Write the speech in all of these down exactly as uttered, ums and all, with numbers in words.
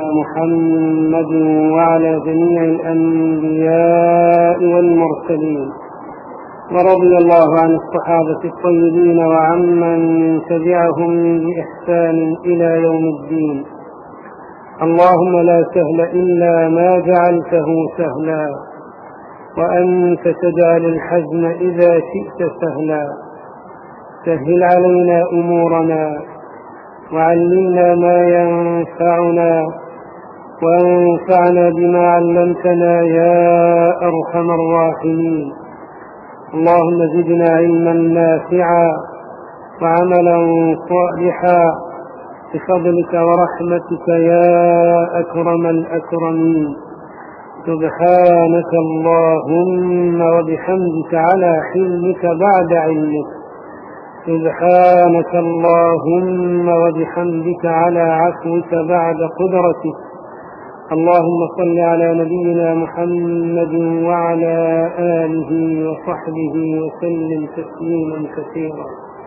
محمد وعلى جميع الأنبياء والمرسلين، ورضي الله عن الصحابة الطيبين وعمن تبعهم بإحسان إلى يوم الدين. اللهم لا سهل إلا ما جعلته سهلا، وأنت تجعل الحزن إذا شئت سهلا. سهل علينا أمورنا، وعلمنا ما ينفعنا، وانفعنا بما علمتنا يا أرحم الراحمين. اللهم زدنا علما نافعا وعملا صالحا بفضلك ورحمتك يا أكرم الأكرمين. سبحانك اللهم وبحمدك على حلمك بعد علمك. سبحانك اللهم وبحمدك على عفوك بعد قدرتك. اللهم صل على نبينا محمد وعلى آله وصحبه وسلم تسليما كثيرا.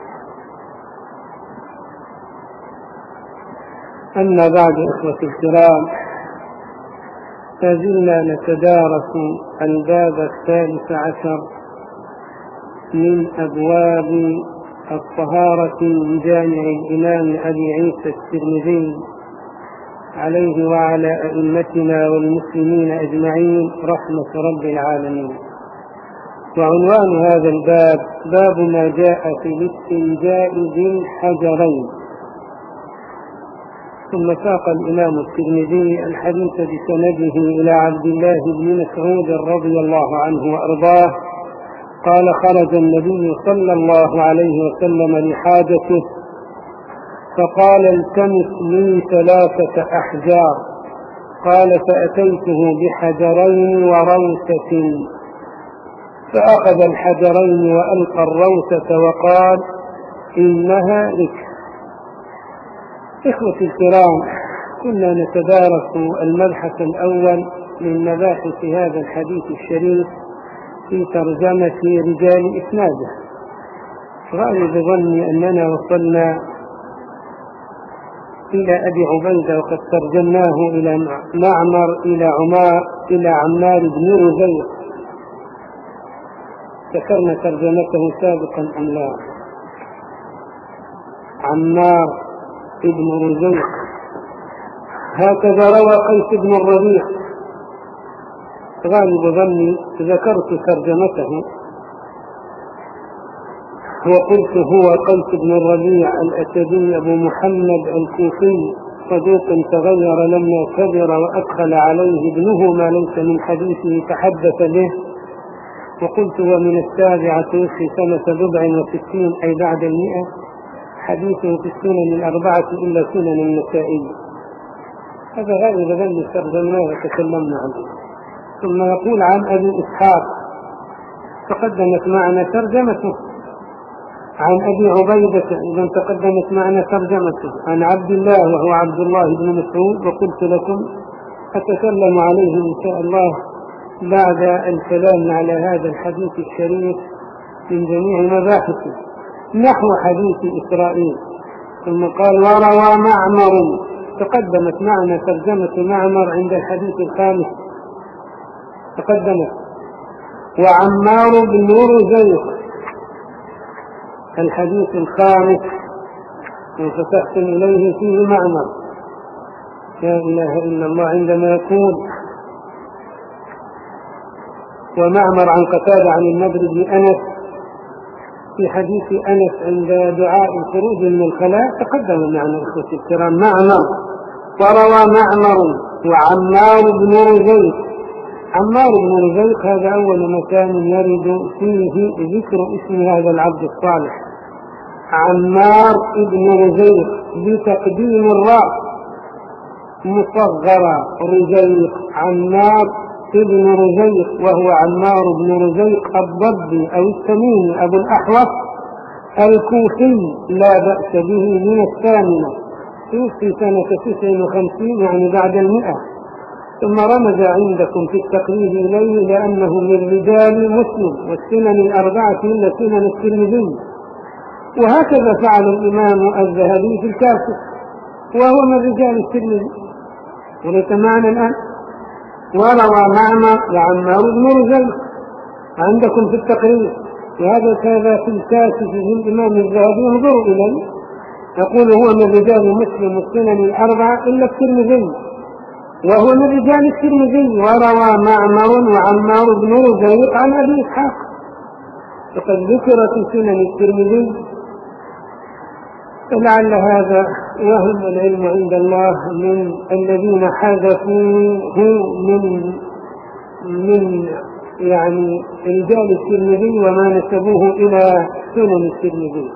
أما بعد، إخوة الكرام، فزلنا نتدارس الباب الثالث عشر من أبواب الطهارة بجامع الإمام أبي عيسى الترمذي عليه وعلى أئمتنا والمسلمين أجمعين رحمة رب العالمين. وعنوان هذا الباب باب ما جاء في الاستنجاء بالحجرين. ثم ساق الإمام الترمذي الحديث بسنده إلى عبد الله بن مسعود رضي الله عنه وأرضاه قال: خرج النبي صلى الله عليه وسلم لحاجته، فقال: التمس لي ثلاثة أحجار. قال: فأتيته بحجرين وروثة، فأخذ الحجرين وألقى الروثة وقال: إنها لك. إخوتي الكرام، كنا نتدارس المبحث الأول من مباحث هذا الحديث الشريف في ترجمة رجال إسناده. غالب ظني أننا وصلنا إلى أبي عبيدة، وقد ترجمناه إلى معمر إلى عمار إلى عمار بن رزيق. ذكرنا ترجمته سابقا أم لا؟ عمار بن رزيق، هكذا روى قيس بن الربيع. غالب ظني ذكرت ترجمته وقلت هو قيس بن الربيع الأسدي أبو محمد الكوفي، صدوق تغير لما كبر وأدخل عليه ابنه ما ليس من حديثه تحدث به. وقلت ومن السابعة توفي سنة بضع وستين أي بعد المئة، حديثه في السنن الأربعة إلا سنن النسائي. هذا غالب ظني ترجمناه وتكلمنا عنه. ثم يقول عن أبي إسحاق، تقدمت معنا ترجمته. عن أبي عبيدة إذا تقدمت معنا ترجمته. عن عبد الله وهو عبد الله بن مسعود، وقلت لكم أتكلم عليه إن شاء الله بعد الكلام على هذا الحديث الشريف من جميع مباحثه، نحو حديث إسرائيل. ثم قال: وروى معمر، تقدمت معنا ترجمة معمر عند الحديث الخامس تقدمت. وعمار بن رزيق الحديث الخامس، وفتحت إليه فيه معمر. لا إله إلا الله عندما يقول: ومعمر عن قتادة عن النضر بن أنس في حديث أنس عند دعاء الخروج من الخلاء. تقدم معنا إخوتي الكرام معمر. وروى معمر وعمار بن رزيق. عمار بن رزيق هذا أول مكان يرد فيه ذكر اسم هذا العبد الصالح، عمار بن رزيق بتقديم الراء مصغرة رزيق، عمار بن رزيق، وهو عمار بن رزيق الضبي أو التميمي أبو الأحوص الكوفي لا بأس به من الثامنة، توفي سنة تسع وخمسين يعني بعد المئة. ثم رمز عندكم في التقريب إليه لأنه من رجال مسلم والسنن الأربعة إلا سنن الترمذي، وهكذا فعل الإمام الذهبي في الكافي وهو من رجال الترمذي. وليس معنا الآن. وروى معمر وعمار بن رزيق عندكم في التقريب، وهذا كذا في الكاشف للإمام الذهبي، انظروا إليه، يقول هو من رجال مسلم والسنن الأربعة إلا الترمذي، وهو من رجال الترمذي. وروى معمر وعمار بن رزيق عن أبي إسحاق، وقد ذكر في سنن الترمذي، فلعل هذا وهم العلم عند الله من الذين حذفوه من من يعني رجال الترمذي وما نسبوه إلى سنن الترمذي.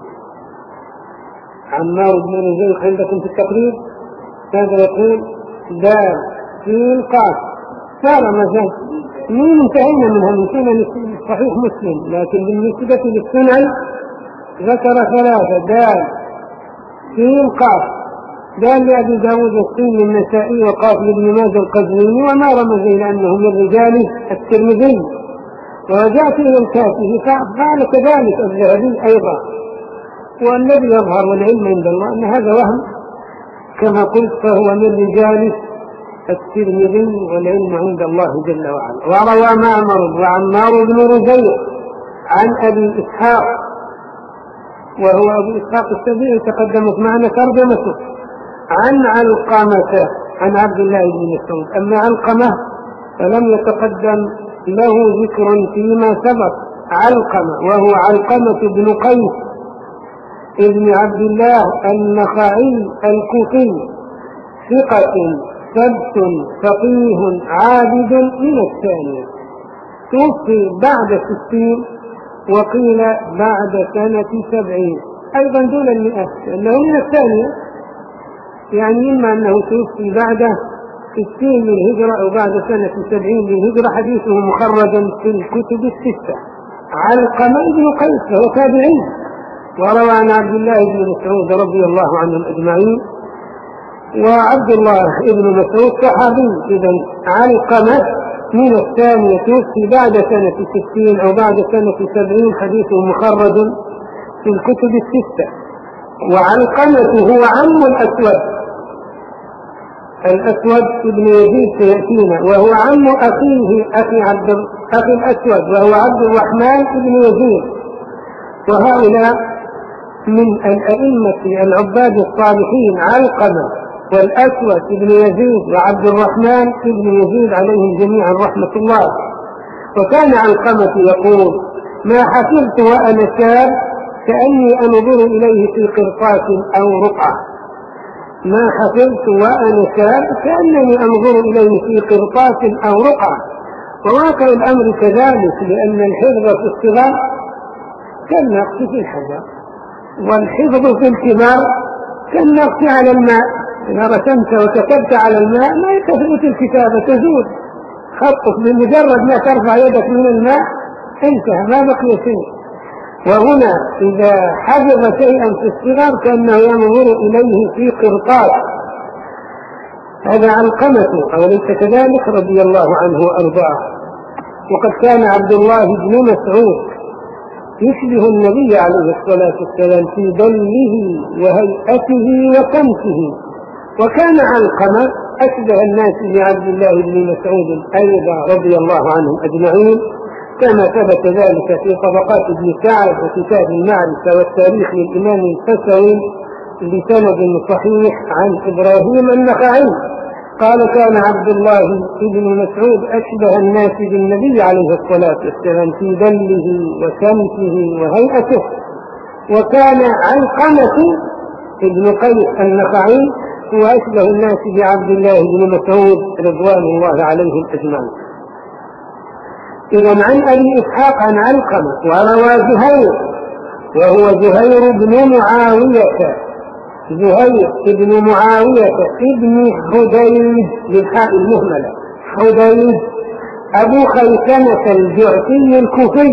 عمار بن رزيق عندكم في التقريب، هذا يقول دال في قاف، صار مزاج من انتهينا منها من سنن صحيح مسلم، لكن بالنسبة للسنن ذكر ثلاثة، دال في قاف، دال لأبي داود السين النسائي وقاف لابن ماجه القزويني، وما رمز إلى أنه من رجال الترمذي. ورجعت إلى الكافي فقال كذلك الذهبي أيضا. والذي يظهر والعلم عند الله أن هذا وهم كما قلت، فهو من رجال الترمذي والعلم عند الله جل وعلا. وروى معمر وعمار بن رزيق عن أبي إسحاق، وهو أبو إسحاق السبيعي تقدمت معنا ترجمته، عن علقمة عن عبد الله بن مسعود. أما علقمة فلم يتقدم له ذكر فيما سبق. علقمة وهو علقمة بن قيس ابن عبد الله النخعي الكوفي، ثقة ثبت فقيه عابد من الثانية، توفي بعد ستين وقيل بعد سنة سبعين، أيضا دون المئة لأنه من الثانية، يعني إما أنه توفي بعد ستين للهجرة أو بعد سنة سبعين للهجرة. حديثه مخرج في الكتب الستة. علقمة بن قيس وهو تابعي، وروى عن عبد الله بن مسعود رضي الله عنهم أجمعين، وعبد الله بن مسعود صحابي. إذن علقمة من الثانية توفي بعد سنة ستين أو بعد سنة سبعين، حديثه مخرج في الكتب الستة. وعلقمة هو عم الأسود، الأسود ابن يزيد سيأتينا، وهو عم أخيه أخي عبد أخي الأسود وهو عبد الرحمن ابن يزيد. وهؤلاء من الأئمة العباد الصالحين، علقمة والأسود ابن يزيد وعبد الرحمن ابن يزيد عليهم جميعا رحمة الله. وكان علقمة يقول: ما حفظت وأنا شاب كأني أنظر إليه في قرطاس أو رقعة. ما حفظت وأنا شاب كأنني أنظر إليه في قرطاس أو رقعة. وواقع الأمر كذلك، لأن الحفظ في الصغار كالنقش في الحجر، والحفظ في الكبار كالنقش على الماء. إذا رسمت وكتبت على الماء ما تثبت الكتابة، تزول خطك بمجرد ما ترفع يدك من الماء انتهى، ما بقي شيء. وهنا إذا حفظ شيئا في الصغر كأنه ينظر إليه في قرطاس. هذا علقمة أوليس كذلك رضي الله عنه وأرضاه. وقد كان عبد الله بن مسعود يشبه النبي عليه الصلاة والسلام في دله وهيئته وسمته. وكان علقمة أشبه الناس بعبد الله بن مسعود أيضا رضي الله عنهم أجمعين، كما ثبت ذلك في طبقات ابن سعد وكتاب المعرفة والتاريخ للإمام الفسوي بسند صحيح عن إبراهيم النخعي قال: كان عبد الله بن مسعود أشبه الناس بالنبي عليه الصلاة والسلام في دله وسمته وهيئته. وكان علقمة ابن قيس النخعي هو أشبه الناس بعبد الله بن مسعود رضوان الله عليهم أجمعين. إذن عن أبي إسحاق عن علقمة. وروى زهير وهو زهير بن معاوية، زهير بن معاوية ابن حديد بالحاء المهملة، حديد أبو خيثمة الجعفي الكوفي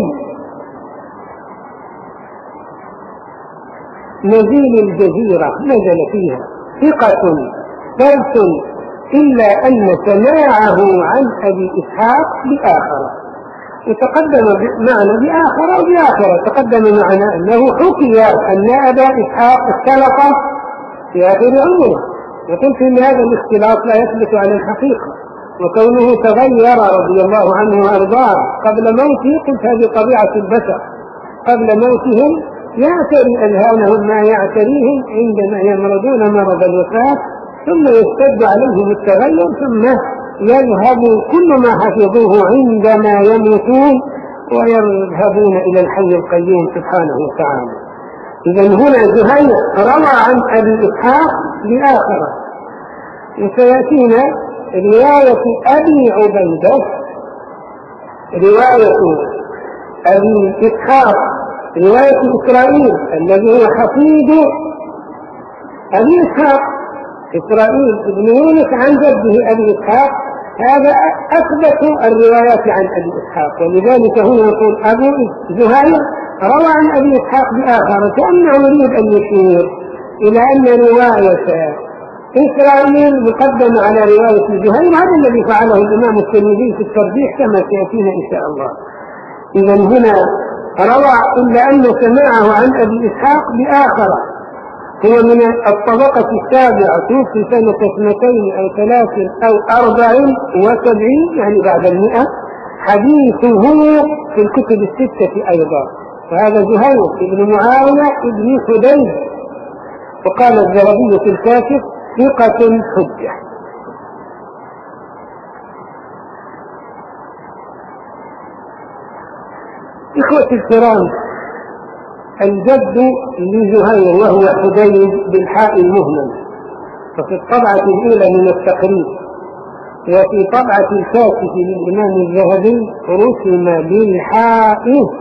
نزيل الجزيرة، نزل فيها، ثقة ثبت، إلا أن سماعه عن أبي إسحاق بآخر. وتقدم معنا بآخر وبآخر تقدم معنا أنه حكي أن أبا إسحاق اختلط في آخر عمره، وقلت إن هذا الاختلاط لا يثبت على الحقيقة، وكونه تغير رضي الله عنه وأرضاه قبل موته قلت هذه طبيعة البشر، قبل موتهم يعتري أذهانهم ما يعتريهم عندما يمرضون مرض الوفاة، ثم يشتد عليهم التغير، ثم يذهب كل ما حفظوه عندما يموتون ويذهبون إلى الحي القيوم سبحانه وتعالى. إذن هنا زهير روى عن أبي إسحاق بآخرة، وسيأتينا رواية أبي عبيدة، رواية أبي إسحاق، رواية إسرائيل الذي هو حفيد أبي إسحاق، إسرائيل ابن يونس عن جده أبي إسحاق، هذا أثبت الروايات عن أبي إسحاق، ولذلك هنا يقول أبو زهير روى عن أبي إسحاق بآخر، كأنه يريد أن يشير إلى أن رواية إسرائيل مقدمة على رواية زهير، هذا الذي فعله الإمام الترمذي في الترجيح كما سيأتينا إن شاء الله. إذن هنا روى إلا أن سماعه عن أبي إسحاق بآخر، هو من الطبقة السابعة، توفي سنة اثنتين أو ثلاث أو أربع وسبعين يعني بعد المئة، حديثه في الكتب الستة أيضا، وهذا زهير بن معاوية بن حديد، وقال الذهبي في الكاشف ثقة حجة. إخوتي الكرام، الجد لزهير وهو حديد بالحاء المهمل، وفي الطبعة الأولى من التقريب، وفي طبعة الكاشف للإمام الذهبي رسم بالحاء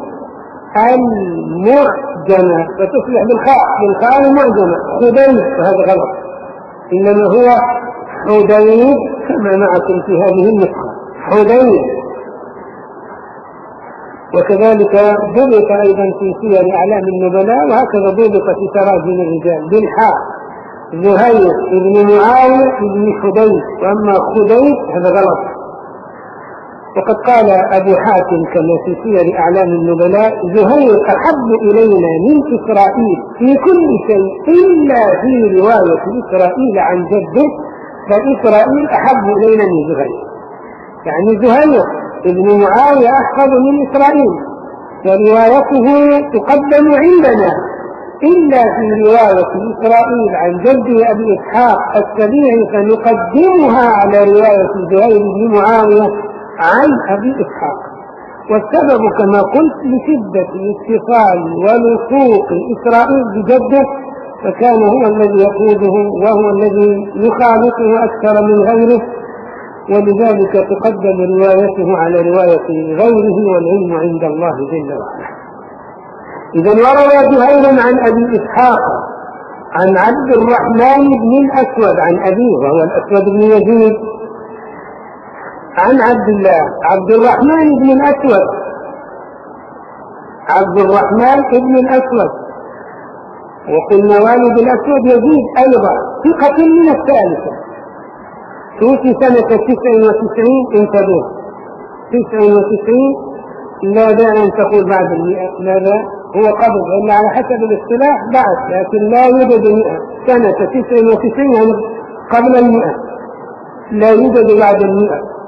المعجمة وتصبح بالخاء بالخاء المعجمة حديد، وهذا غلط، إنما هو حديد كما معكم في هذه النسخة حديد. وكذلك ضبط أيضا في سير أعلام النبلاء، وهكذا ضبط في تراجم الرجال بالحاء زهير بن معاوية بن حديد، وأما خديد هذا غلط. وقد قال أبو حاتم كما في سير أعلام النبلاء زهير أحب إلينا من إسرائيل في كل شيء إلا في رواية إسرائيل عن جده، فإسرائيل أحب إلينا من زهير، يعني زهير ابن معاوية أحفظ من إسرائيل، وروايته تقدم عندنا إلا في رواية إسرائيل عن جده أبي إسحاق السبيعي، فنقدمها على رواية زهير بن معاوية عن أبي إسحاق. والسبب كما قلت لشدة الاتصال ولصوق إسرائيل بجده، فكان هو الذي يقوده وهو الذي يخالطه أكثر من غيره، ولذلك تقدم روايته على رواية غيره، والعلم عند الله جل وعلا. إذن وروى زهير عن أبي إسحاق عن عبد الرحمن بن الأسود عن أبيه وهو الأسود بن يزيد عن عبد الله عبد الرحمن بن الأسود عبد الرحمن بن الأسود وقلنا والد الأسود يزيد أيضا ثقة من الثالثة، توفي سنة تسع وتسعين، انتبه تسع وتسعين، لا داعي أن تقول بعد المئة، ماذا هو قبل، إلا على حسب الاصطلاح بعد، لكن لا يوجد مئة، سنة تسع وتسعين يعني قبل المئة، لا يوجد بعد المئة.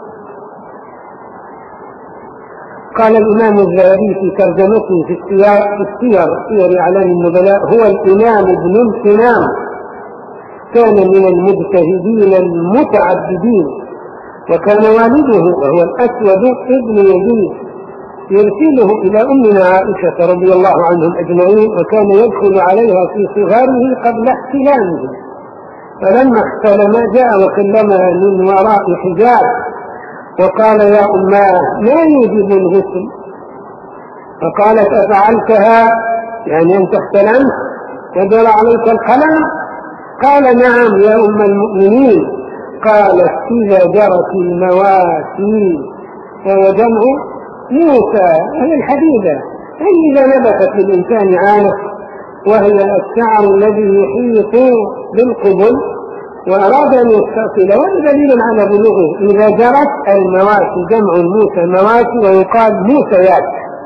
قال الإمام الذهبي في ترجمته في السير سير أعلام النبلاء هو الإمام ابن الإمام، كان من المجتهدين المتعبدين، وكان والده وهو الأسود ابن يزيد يرسله إلى أمنا عائشة رضي الله عنهم أجمعين، وكان يدخل عليها في صغاره قبل احتلامه، فلما احتلم جاء وكلمها من وراء حجاب وقال يا أماه ما يوجب الغسل؟ فقالت أفعلتها يعني أنت احتلمت وجرى عليك القلم؟ قال نعم يا أم المؤمنين. قالت إذا جرت المواسي، وهو جمع موسى هي الحديدة، أي إذا نبتت للإنسان عانة، وهي الشعر الذي يحيط بالقبل، وأراد أن يستأصل، ودليل على بلوغه إذا جرت المواسي، جمع موسى مواسي، ويقال موسيات،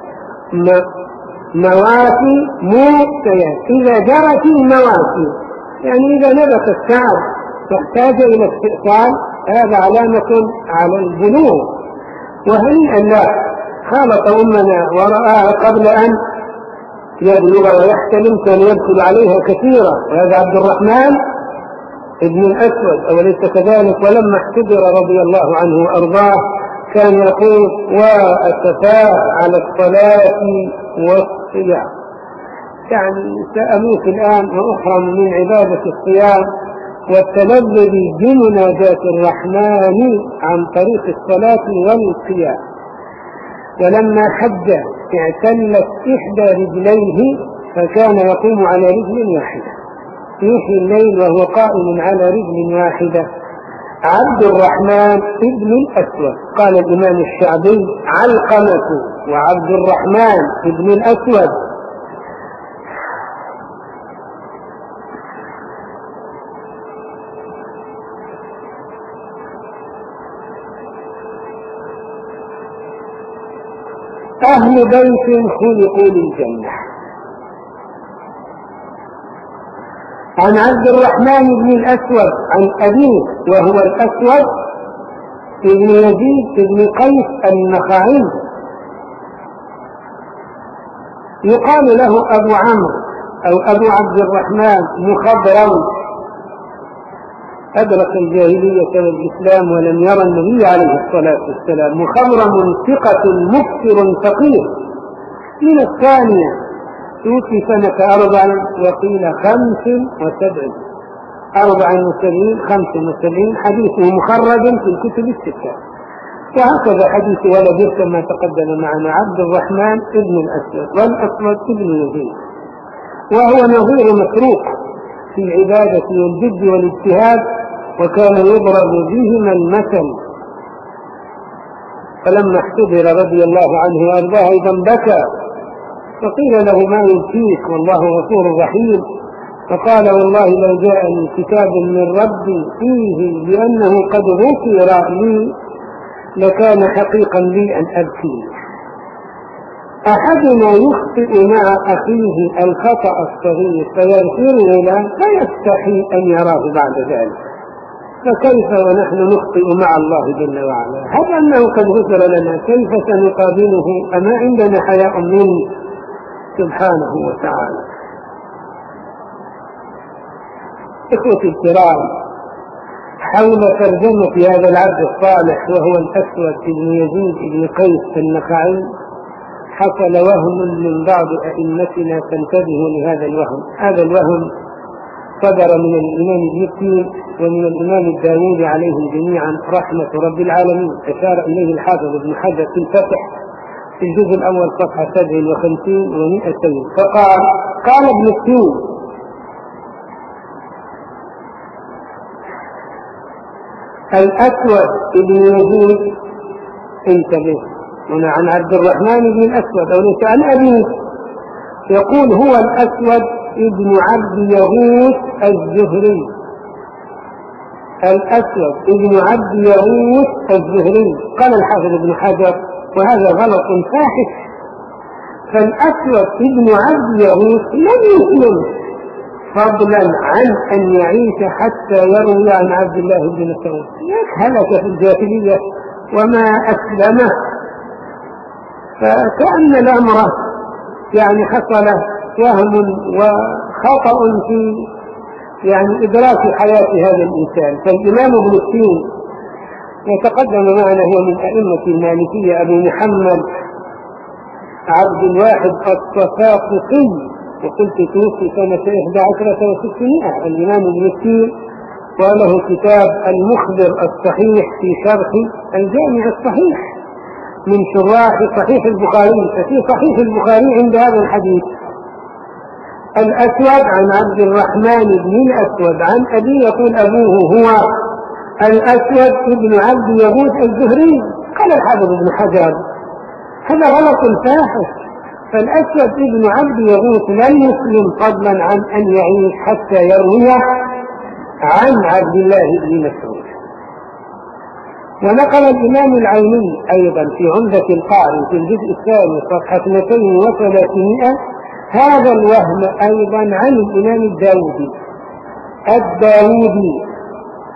مواسي موسيات، إذا جرت المواسي يعني إذا نبت الشعر واحتاج إلى استئصال هذا علامة على البلوغ. وهنيئا له خالط أمنا ورآها قبل أن يبلغ ويحتلم، كان يدخل عليها كثيرا. وهذا عبد الرحمن ابن الأسود أوليس كذلك؟ ولما احتضر رضي الله عنه وأرضاه كان يقول: وأسفاء على الصلاة والصيام. يعني سأموت الآن وأحرم من عبادة الصيام والتلذذ بمناجاة الرحمن عن طريق الصلاة والقيام. ولما حج اعتلت إحدى رجليه فكان يقوم على رجل واحدة، يحيي الليل وهو قائم على رجل واحدة. عبد الرحمن ابن الأسود. قال الإمام الشعبي: علقمة وعبد الرحمن ابن الأسود أهل بيت خلقوا للجنة. عن عبد الرحمن بن الأسود عن أبيه وهو الأسود ابن يزيد ابن قيس النخعي، يقال له أبو عمرو أو أبو عبد الرحمن مخضرم، أدرك الجاهلية والإسلام ولم يرى النبي عليه الصلاة والسلام. مخضرم ثقة مكثر فقير، من الثانية، توفي سنة أربع وقيل خمس وسبعين أربع وسبعين خمس وسبعين. حديثه مخرج في الكتب الستة. وهكذا حديث ولده كما تقدم معنا عبد الرحمن ابن الأسود والأسود ابن يزيد، وهو نظير مسروق في العبادة والجد والاجتهاد، وكان يضرب بهما المثل. فلما احتضر رضي الله عنه وارضاه ايضا بكى، فقيل له: ما يبكيك والله غفور رحيم؟ فقال: والله لو جاءني كتاب من ربي فيه بأنه قد غفر لي لكان حقيقا لي أن أبكي. أحدنا يخطئ مع أخيه الخطأ الصغير فيغفره له فيستحي أن يراه بعد ذلك، فكيف ونحن نخطئ مع الله جل وعلا؟ هل أنه قد غفر لنا كيف سنقابله؟ أما عندنا حياء منه سبحانه وتعالى. إخوتي الكرام، حول ترجمة هذا العبد الصالح وهو الأسود بن يزيد بن قيس النخعي حصل وهم من بعض أئمتنا، فانتبهوا لهذا الوهم. هذا الوهم صدر من الإمام ابن ومن الإمام الداوودي عليهم جميعا رحمة رب العالمين. أشار إليه الحافظ ابن حجر في الفتح في الجزء الأول صفحة سبع وخمسين ومئتين، فقال: قال ابن التين: الأسود ابن يزيد، انتبه هنا عن عبد الرحمن بن الأسود أو ليس عن أبيه، يقول: هو الأسود ابن عبد يغوث الزهري. الأسود ابن عبد يغوث الزهري. قال الحافظ ابن حجر: وهذا غلط فاحش، فالأسود ابن عبد يغوث لم يسلم، فضلا عن أن يعيش حتى يروي عن عبد الله بن مسعود. هلك في الجاهلية وما أسلمه. فكأن الأمر يعني حصل وهم وخطأ في يعني إدراك حياة هذا الإنسان. فالإمام ابن التين يتقدم معنا، هو من أئمة المالكية، أبو محمد عبد الواحد الصفاقسي، وقلت توفي سنة إحدى عشرة وستمائة. الإمام ابن التين وله كتاب المخبر الصحيح في شرح الجامع الصحيح من شراح صحيح البخاري. ففي صحيح البخاري عند هذا الحديث: الأسود عن عبد الرحمن بن الأسود عن أبي، يقول أبوه هو الأسود ابن عبد يغوث الزهري. قال الحافظ ابن حجر: هذا غلط فاحش، فالأسود ابن عبد يغوث لم يسلم، فضلا عن أن يعيش حتى يروي عن عبد الله بن مسعود. ونقل الإمام العيني أيضا في عمدة القاري في الجزء الثاني صفحة اثنتين وثلاثمائة هذا الوهم أيضا عن الإمام الداودي الداودي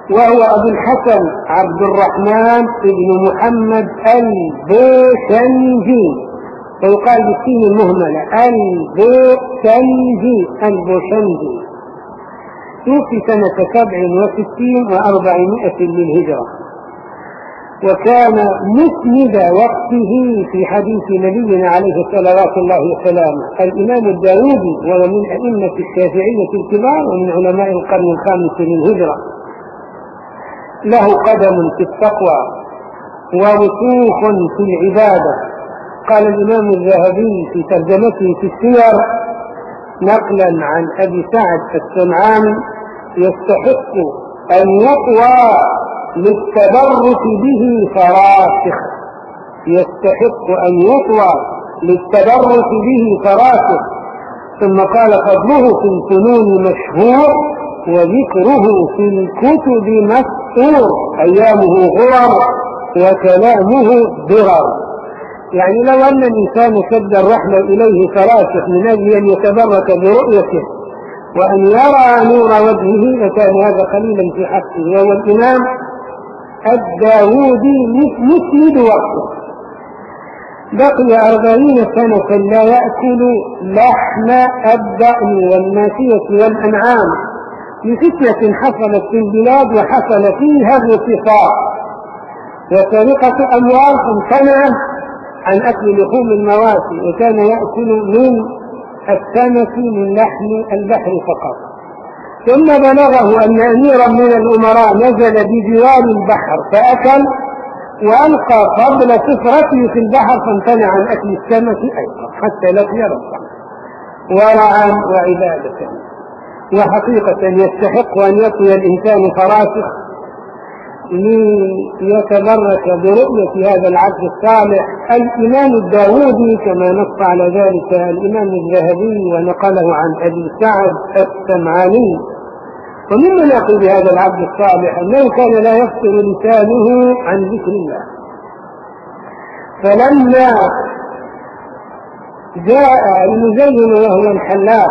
وهو أبو الحسن عبد الرحمن بن محمد البوشنجي، ويقال بالسين المهملة البوشنجي البوشنجي، توفي سنة سبع وستين وأربعمائة للهجرة، وكان مسند وقته في حديث نبينا عليه صلوات الله وسلامه. الإمام الداودي وهو من أئمة الشافعية الكبار ومن علماء القرن الخامس للهجرة، له قدم في التقوى ورسوخ في العبادة. قال الإمام الذهبي في ترجمته في السير نقلا عن أبي سعد السمعاني: يستحق أن يطوى للتبرك به فراسخ، يستحق أن يطوى للتبرك به فراسخ. ثم قال: فضله في الفنون مشهور وذكره في الكتب مسطور، أيامه غرر وكلامه درر. يعني لو أن الإنسان شد الرحمة إليه فراسخ من أجل أن يتبرك برؤيته وأن يرى نور وجهه لكان هذا قليلا في حقه. وهو الإمام الداودي مسند وقته، بقي أربعين سنة لا يأكل لحم الضأن والماشية والأنعام لفتنة حصلت في البلاد وحصل فيها الارتفاع وسرقة أموال، فامتنع عن أكل لحوم المواشي وكان يأكل من السمك من لحم البحر فقط. ثم بلغه أن أميرا من الأمراء نزل بجوار البحر فأكل وألقى قبل سفرته في البحر، فامتنع عن أكل السمك أيضا حتى لقي ربه ورعا وعبادة. وحقيقة يستحق أن يطوي الإنسان فراسخ ليتبرك برؤية هذا العبد الصالح. الإمام الداودي كما نص على ذلك الإمام الذهبي ونقله عن أبي سعد السمعاني. ومن مناقب هذا العبد الصالح أنه كان لا يفطر لسانه عن ذكر الله، فلما جاء المزين وهو الحلاق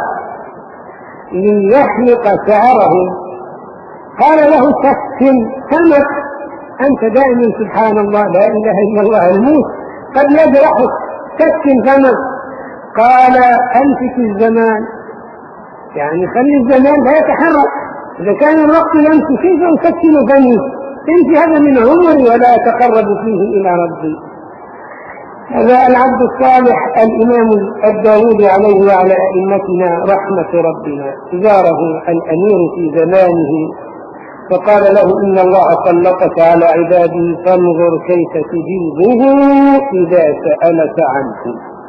ليحلق شعره قال له: سكن فمك، أنت دائما سبحان الله لا إله إلا الله الموت قد يجرحك، سكن فمك. قال: أنفك الزمان، يعني خلي الزمان لا يتحرك، إذا كان الوقت يمشي كيف أسكن فمي؟ انت هذا من عمري ولا أتقرب فيه إلى ربي. هذا العبد الصالح الإمام الداودي عليه وعلى أئمتنا رحمة ربنا زاره الأمير في زمانه فقال له: إن الله طلقك على عباده فانظر كيف تجيبه إذا سألك عنه.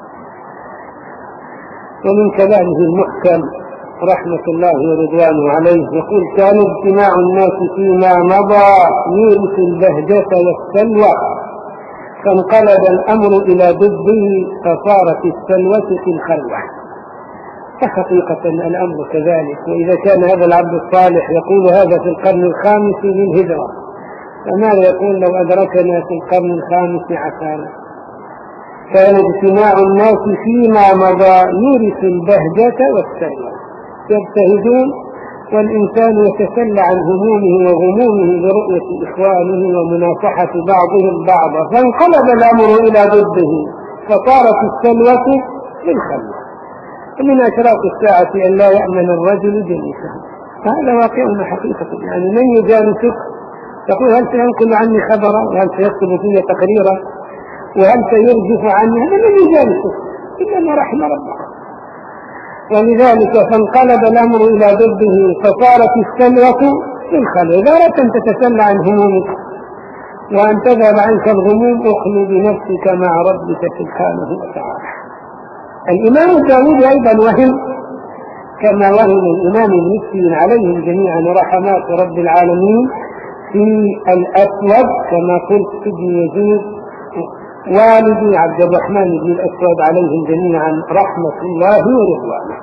ومن كلامه المحكم رحمة الله ورضوانه عليه يقول: كان اجتماع الناس فيما مضى يورث البهجة والسلوى، فانقلب الأمر إلى ضده فصارت السلوة في الخلوة. فحقيقة الأمر كذلك. وإذا كان هذا العبد الصالح يقول هذا في القرن الخامس للهجرة، فماذا يقول لو أدركنا في القرن الخامس عشر؟ كان اجتماع الناس فيما مضى يورث البهجة والسلوى، يبتهجون والإنسان يتسلى عن همومه وغمومه برؤية إخوانه ومناصحة بعضهم بعضا، فانقلب الأمر إلى ضده فصارت السلوة للخلوة. ومن أشراط الساعة أن لا يأمن الرجل جليسه، هذا واقعنا حقيقة. يعني من يجالسك تقول: هل سينقل عني خبرا؟ وهل سيكتب فيه تقريرا؟ وهل سيرجف عني؟ هذا من يجالسك إلا ما رحم ربك. ولذلك فانقلب الأمر إلى ضده فصارت السلوة في الخلوة. إذا أردت أن تتسلى عن همومك وأن تذهب عنك الغموم اخلو بنفسك مع ربك سبحانه وتعالى. الإمام الداودي أيضا وهم كما وهم الإمام المسلم عليهم جميعا رحمات رب العالمين في الأسود كما قلت ابن يزيد والدي عبد الرحمن بن الأسود عليهم جميعا رحمة الله ورضوانه.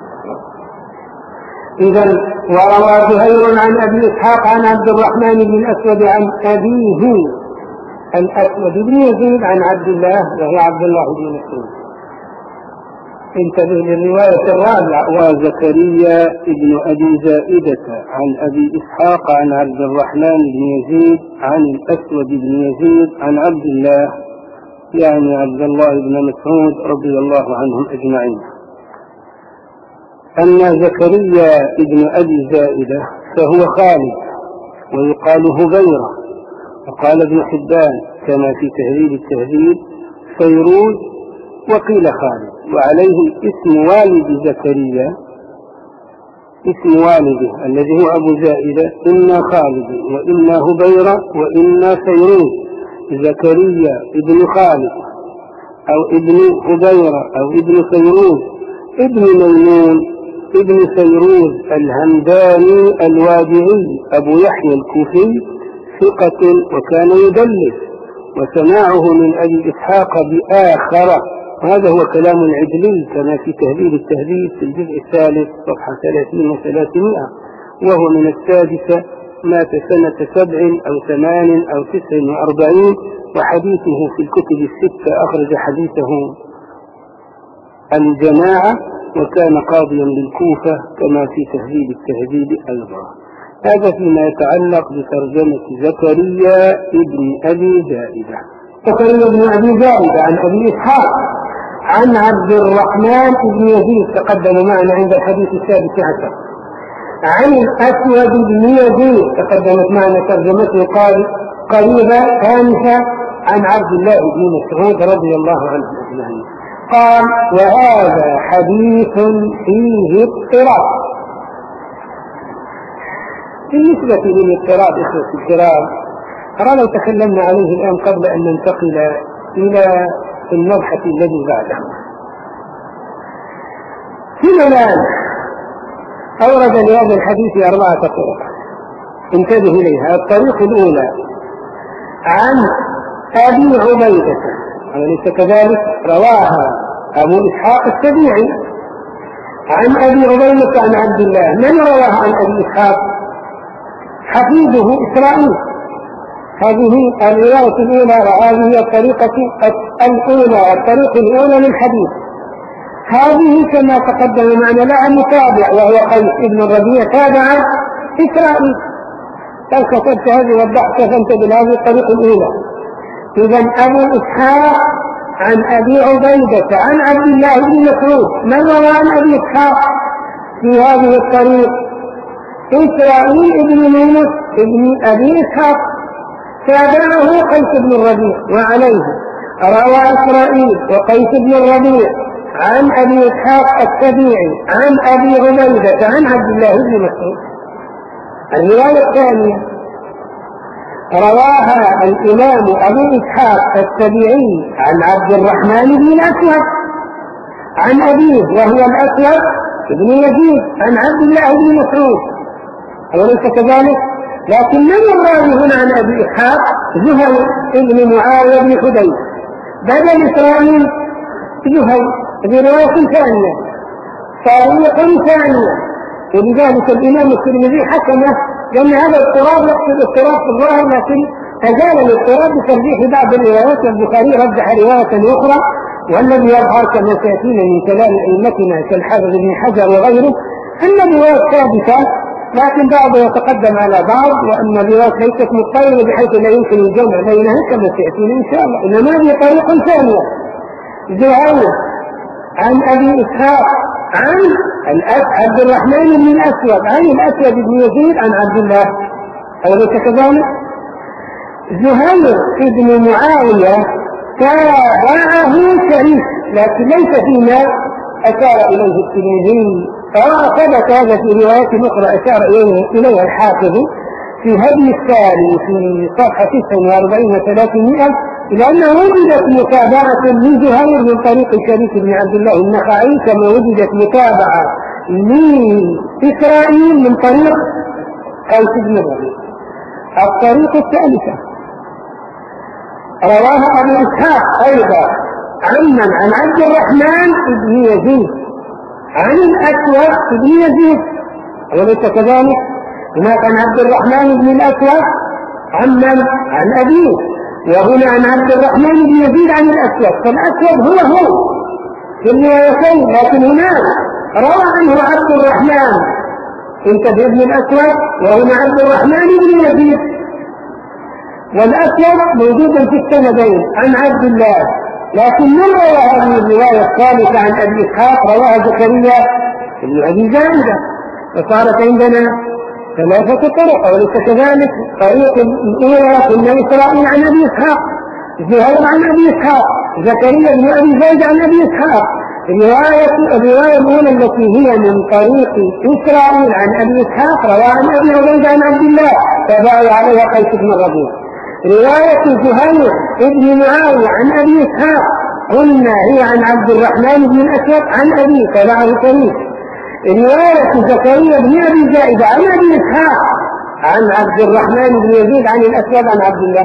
إذن وروى زهير عن أبي إسحاق عن عبد الرحمن بن الأسود عن أبيه الأسود بن يزيد عن عبد الله وهو عبد الله بن مسعود. انتبه للرواية الرابعة. وزكريا ابن أبي زائدة عن أبي إسحاق عن عبد الرحمن بن يزيد عن الأسود بن يزيد عن عبد الله يعني عبد الله بن مسعود رضي الله عنهم أجمعين أن زكريا ابن أبي زائدة فهو خالد ويقال هبيرة، وقال ابن حبان كما في تهذيب التهذيب فيروز وقيل خالد. وعليه اسم والد زكريا اسم والده الذي هو أبو زائدة إما خالد وإما هبيرة وإما فيروز. زكريا ابن خالد أو ابن هبيرة أو ابن فيروز ابن ميمون ابن فيروز الهمداني الوادعي أبو يحيى الكوفي ثقة وكان يدلس، وسماعه من أبي إسحاق بآخر، وهذا هو كلام العجلي كما في تهذيب التهذيب في الجزء الثالث صفحة ثلاثين وثلاثمائة، وهو من السادسة مات سنة سبع أو ثمان أو تسع وأربعين، وحديثه في الكتب الستة أخرج حديثه الجماعة، وكان قاضيا بالكوفة كما في تهذيب التهذيب أيضا. هذا فيما يتعلق بترجمة زكريا ابن أبي زائدة. زكريا ابن أبي زائدة عن أبي إسحاق عن عبد الرحمن بن يزيد تقدم معنا عند الحديث السادس عشر، عن الأسود بن يزيد تقدمت معنا ترجمته قال قريبة آنفة عن عبد الله بن مسعود رضي الله عنه أجمعين قال: وهذا حديث فيه اضطراب. بالنسبة للاضطراب إخوة الكرام، أرى لو تكلمنا عليه الآن قبل أن ننتقل إلى المبحث الذي بعده. فيما الآن أورد لهذا الحديث أربعة طرق، انتبه إليها. الطريق الأولى عن أبي عبيدة، أليس كذلك؟ رواها أبو إسحاق السبيعي عن أبي عبيدة عن عبد الله. من رواها عن أبي إسحاق؟ حفيده إسرائيل. هذه الرواية الأولى وهذه الطريقة الأولى الطريق الأولى للحديث. هذه كما تقدم معنا لها متابع وهو قيس بن الربيع تابع إسرائيل. لو كتبت هذه وضحت فانتبه لهذه الطريق الأولى. إذن أبو إسحاق عن أبي عبيدة عن عبد الله بن مسعود. من روى عن أبي إسحاق في هذه الطريق؟ إسرائيل بن يونس بن أبي إسحاق، تابعه قيس بن الربيع، وعليه روى إسرائيل وقيس بن الربيع عن أبي إسحاق السبيعي عن أبي عبيدة عن عبد الله بن مسعود. الرواية الثانية رواها الإمام أبو إسحاق السبيعي عن عبد الرحمن بن الأسود عن أبيه وهو الأسود بن يزيد عن عبد الله بن مسعود، أوليس كذلك؟ لكن من الراوي هنا عن أبي إسحاق؟ زهير بن معاوية بن حديث بدل إسرائيل زهير برواية ثانية طريقة ثانية. ولذلك الإمام الترمذي حكمه لأن هذا الاضطراب يقصد اضطراب في الظاهر، لكن أزال الاضطراب بترجيح بعض الروايات. البخاري رجح رواية أخرى، والذي يظهر كما سيأتينا من كلام أئمتنا كالحافظ بن حجر وغيره أن الرواية ثابتة، لكن بعضها يتقدم على بعض، وأن الرواية ليست مضطردة بحيث لا يمكن الجمع بينها كما سيأتينا إن شاء الله. إنما هذه طريقة ثانية. زهير عن أبي إسحاق عن عبد الرحمن بن الأسود عن الأسود بن يزيد عن عبد الله، أوليس كذلك؟ زهير بن معاوية تابعه شريك، لكن ليس فيما أشار إليه الترمذي، فثبت هذا في رواية أخرى أشار إليها الحافظ في هدي الثاني في صفحة تسعة وأربعين وثلاثمائة، لأنه وجدت متابعة من زهير من طريق شريك بن عبد الله النخعي، كما وجدت متابعة لإسرائيل من طريق قيس بن الربيع. الطريق الثالثة رواها أبو إسحاق أيضا عمن عن عبد الرحمن بن يزيد عن الأسود بن يزيد، أوليس كذلك؟ هناك عن عبد الرحمن بن الأسود عمن عن أبيه، وهنا عن عبد الرحمن بن يزيد عن الأسود، فالأسود هو هو في الروايتين، لكن هناك روى عنه عبد الرحمن انتبه بن الأسود، وهنا عبد الرحمن بن يزيد، والأسود موجود في السندين عن عبد الله. لكن من روى هذه الرواية الثالثة عن أبي إسحاق رواها زكريا بن أبي زائدة، فصارت عندنا ثلاثة طرق، وليس كذلك. طريق الأولى كنا إسرائيل عن أبي إسحاق، زهير عن أبي إسحاق، زكريا بن أبي زيد عن أبي إسحاق. الرواية الرواية الأولى التي هي من طريق إسرائيل عن أبي إسحاق روى عن أبي عبيد عن عبد الله تبع عليها قيس بن الربيع. رواية زهير بن معاوية عن أبي إسحاق قلنا هي عن عبد الرحمن بن الأسود عن أبي تبعه كريم. رواية زكريا بن أبي زائدة عن أبي إسحاق عن عبد الرحمن بن يزيد عن الأسود عن عبد الله.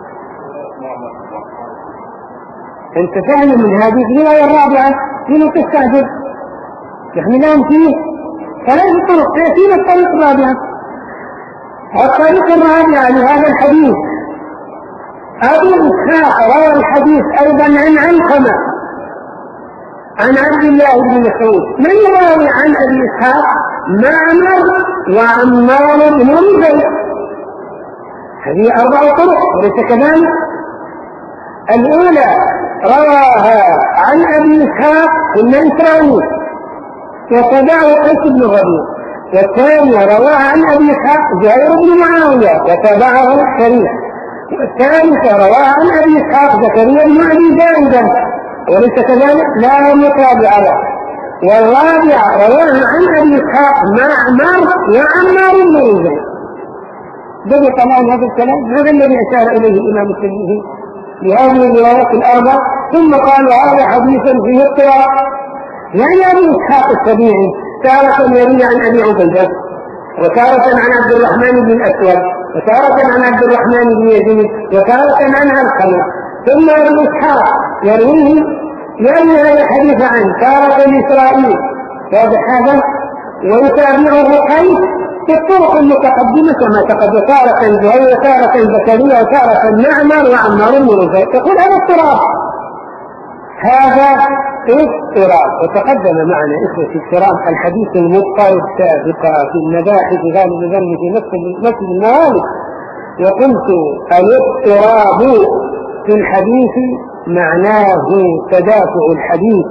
أنت فهم من هذه الرواية الرابعة فيما تستعجل؟ نحن الآن فيه ثلاث طرق، فينا الطريق الرابعة. الطريق الرابعة لهذا الحديث أبو إسحاق روى الحديث أيضا عن علقمة عن عبد الله بن مسعود. من يروي عن أبي إسحاق؟ معمر وعمار بن رمزي. هذه أربع طرق وليس كذلك. الأولى رواها عن أبي إسحاق قلنا إسرائيل وتبعه قيس بن الربيع، والثانية رواها عن أبي إسحاق زهير بن معاوية وتبعه كريم، والثالثة رواها عن أبي إسحاق زكريا بن أبي زائدة وليس كذلك لا متابع له، والرابعة رواها عن أبي إسحاق معمر وعمار بن رمزي. بدأ طبعا هذا الكلام هذا الذي أشار إليه الإمام الترمذي لهذه الروايات الأربع، ثم قال هذا حديث فيه اضطراب. يعني أبي إسحاق السبيعي تارة يروي عن أبي عبيدة، وتارة عن عبد الرحمن بن الأسود، وتارة عن عبد الرحمن بن يزيد، وتارة عن علقمة. ثم أبي إسحاق يرويه يروي هذا الحديث عن تارة إسرائيل واضح هذا، ويتابعه قيس في الطرق المتقدمة كما تقدم، تارة زهير وتارة زكريا وتارة معمر وعمار بن رمزي. يقول هذا اضطراب، هذا اضطراب. وتقدم معنا إخوة الكرام الحديث المضطرب سابقا في المباحث غالبا في مسجد الموالد، وقلت الاضطراب في الحديث معناه تدافع الحديث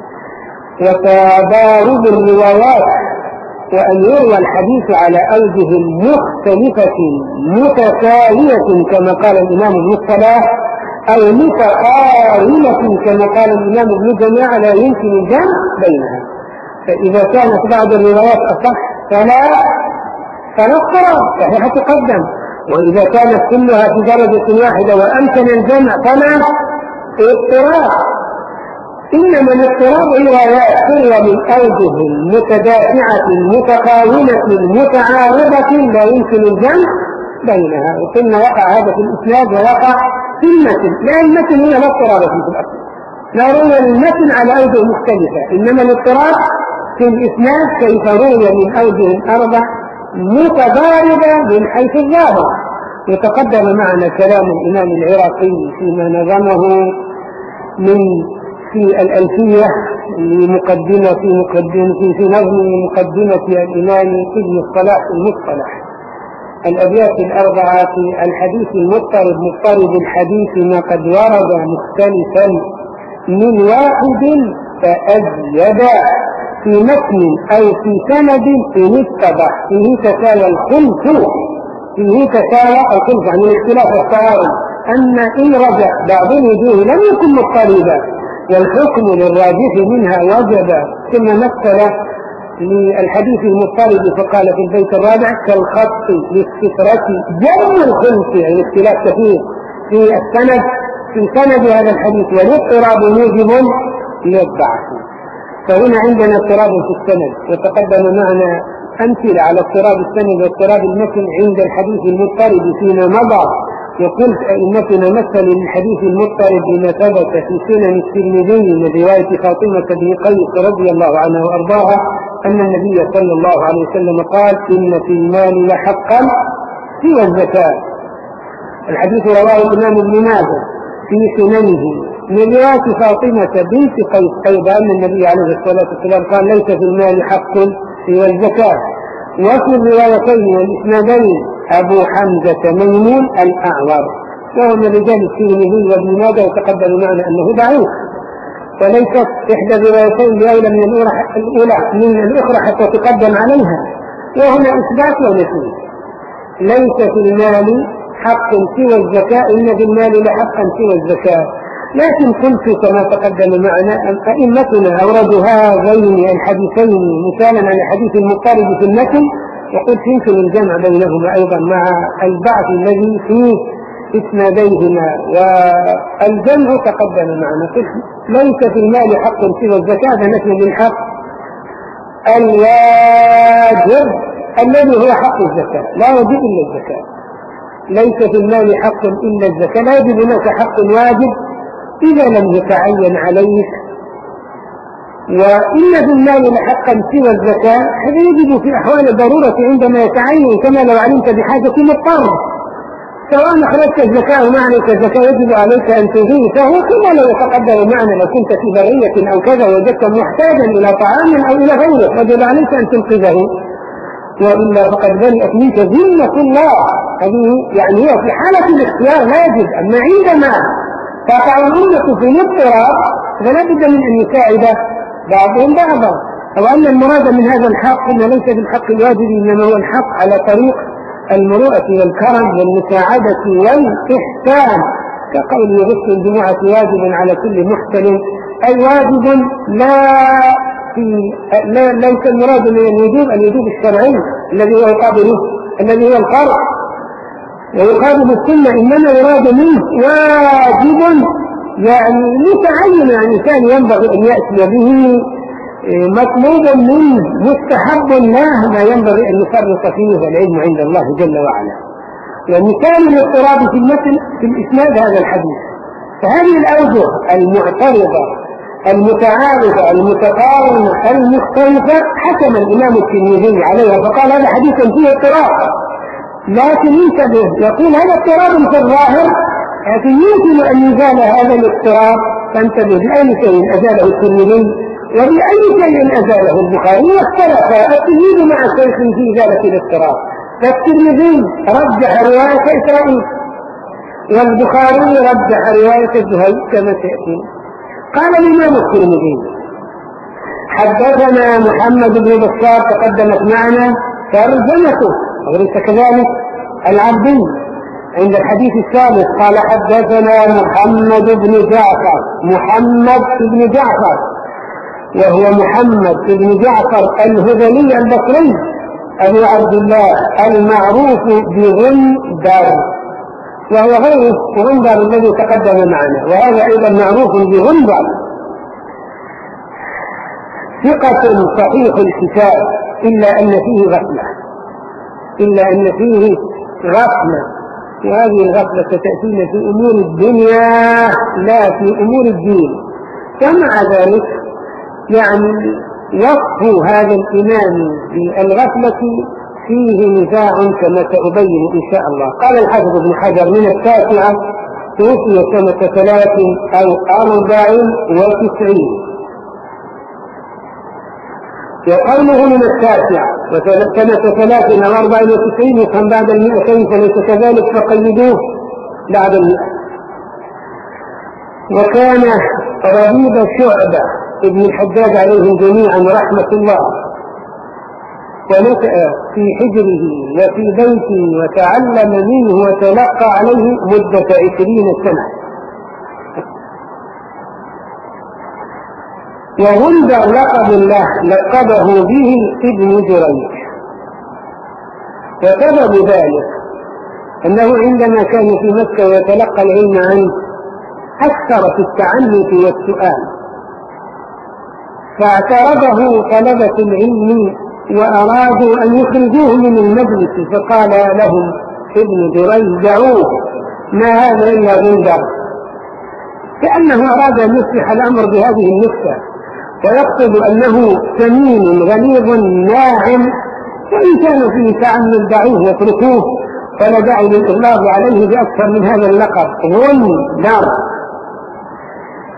وتضارب الروايات، وأن يروى الحديث على أوجه مختلفة متساوية كما قال الإمام ابن الصلاح، أو متقارنة كما قال الإمام ابن جماعة لا يمكن الجمع بينها. فإذا كانت بعض الروايات أصح فلا فلا اضطراب صحيح تقدم، وإذا كانت كلها في درجة واحدة وأمكن الجمع فلا اضطراب. إنما الاضطراب روايات تروى من أوجه متدافعة متقارنة متعارضة لا يمكن الجمع بينها. وقلنا وقع هذا في الإسناد ووقع في المتن، لأن المتن هي لا اضطراب في الأصل، لا روي المتن على أوجه مختلفة، إنما الاضطراب في الإسناد كيف روي من أوجه أربع متضاربة من حيث الظاهر. وتقدم معنا كلام الإمام العراقي فيما نظمه من في الألفية لمقدمة في مقدمة في نظم مقدمة الإمام ابن الصلاح المصطلح. الأبيات الأربعة في الحديث المضطرب مضطرب الحديث ما قد ورد مختلفا من واحد فأزيد في متن أو في سند إن اتضح فيه تساوى الخلف فيه تساوى الخلف عن الاختلاف والتعارض، أن إن رجع بعض الوجوه لم يكن مضطربا والحكم للراجح منها وجب. ثم مثل للحديث المضطرب فقال في البيت الرابع كالخط للسترة جم الخلف، يعني اختلاف كثير في السند في سند هذا الحديث، والاضطراب موجب للضعف. فهنا عندنا اضطراب في السند، وتقدم معنا أمثلة على اضطراب السند واضطراب المتن عند الحديث المضطرب فيما مضى. وقلت أئمتنا مثل للحديث المضطرب بما ثبت في سنن الترمذي من رواية فاطمة بن قيس رضي الله عنها وأرضاها أن النبي صلى الله عليه وسلم قال إن في المال لحقا سوى الزكاة. الحديث رواه الإمام ابن ماجه في سننه من رواية فاطمة بنت قيس أيضا أن النبي عليه الصلاة والسلام قال ليس في المال حق سوى الزكاة. وفي الروايتين والإسنادين أبو حمزة ميمون الأعور، وهو من رجال الترمذي وابن ماجه، وتقدم معنا أنه ضعيف، وليست إحدى الروايتين بأولى من الأولى من الأخرى حتى تقدم عليها، وهنا إثبات ونفي. ليس في المال حق سوى الزكاة، إن في المال لحقا سوى الزكاة. لكن قلت كما تقدم معنا أن أئمتنا أوردوا هذين الحديثين مثالا على حديث المضطرب في المتن، وقلت يمكن الجمع بينهما أيضا مع البعث الذي في إسناديهما، والجمع تقدم معنا. ليس في المال حق سوى الزكاة، هذا نفي للحق الواجب الذي هو حق الزكاة، لا يجب إلا الزكاة. ليس في المال حق إلا الزكاة، لا يجب لك حق واجب إذا لم يتعين عليك. وإن في المال لحقا سوى الزكاة، هذا يجب في أحوال الضرورة عندما يتعين، كما لو علمت بحاجة مضطر، سواء أخرجت الزكاة وما عليك الزكاة يجب عليك أن تزيد، فهو كما لو يتقدم معنا لو كنت في برية أو كذا وجدت محتاجا إلى طعام أو إلى غيره يجب عليك أن تنقذه، وإلا فقد برئت منك ذمة الله. هذه يعني هي في حالة الاختيار لا يجب، أما عندما تقع الأمة في الاضطراب فلا بد من أن يساعد بعضهم بعضا. أو أن المراد من هذا الحق أن ليس بالحق الواجب، إنما هو الحق على طريق المروءة والكرم والمساعدة والإحسان، كقول يغش الجمعة واجب على كل محسن، أي واجب لا في لا ليس المراد من الوجوب الوجوب الشرعي الذي هو يقابله الذي هو الفرع ويقابل السنة، إنما يراد منه واجب يعني متعين، يعني إنسان ينبغي أن يأتي به، مطلوب منه، مستحب له، ما ينبغي أن يفرط فيه، والعلم عند الله جل وعلا. ومثال الاضطراب في المثل في الإسناد هذا الحديث. فهذه الأوجه المعترضة المتعارضة المتقارنة المختلفة حكم الإمام الترمذي عليها فقال هذا حديث فيه اضطراب، لكن انتبه، يقول هذا اضطراب في الظاهر، لكن يمكن أن يزال هذا الاضطراب، فانتبه بأي شيء أزاله الترمذي وبأي شيء أزاله البخاري، واختلف التلميذ مع الشيخ في إزالة الاضطراب. فالترمذي رجح رواية إسرائيل والبخاري رجح رواية زهير كما تأتي. قال الإمام الترمذي حدثنا محمد بن بشار تقدمت معنا ترجمته، وليس كذلك العبدي عند الحديث الثالث قال حدثنا محمد بن جعفر، محمد بن جعفر وهو محمد بن جعفر الهذلي البصري أبو عبد الله المعروف بغندر، وهو غير غندر الذي تقدم معنا، وهذا أيضا معروف بغندر، ثقة صحيح الكتاب، إلا أن فيه غفلة إلا أن فيه غفلة وهذه الغفلة ستأتينا في أمور الدنيا لا في أمور الدين. ومع ذلك يعني وصف هذا الإمام بالغفلة فيه نزاع كما سأبين إن شاء الله. قال الحافظ ابن حجر من التاسعة توفي سنة ثلاث أو أربع وتسعين، وقوله من التاسعة وسنة ثلاث أو أربع وتسعين يفهم بعد المئتين، فليس كذلك فقيدوه بعد المئة. وكان ربيب شعبة ابن الحجاج عليهم جميعا رحمة الله، ونشأ في حجره وفي بيته وتعلم منه وتلقى عليه مدة عشرين سنة. وغندر لقب الله لقبه به ابن جريج، وسبب ذلك أنه عندما كان في مكة ويتلقى العلم عنه أكثر في التعنت والسؤال، فاعترضه طلبة العلم وأرادوا أن يخرجوه من المجلس، فقال لهم ابن جريج دعوه، ما هذا إلا غندر، كأنه أراد أن يصلح الأمر بهذه النكتة، ويقصد أنه سمين غليظ ناعم، وإن كانوا فيه تعمل دعوه واتركوه، فلا داعي للإغلاظ عليه بأكثر من هذا اللقب غندر.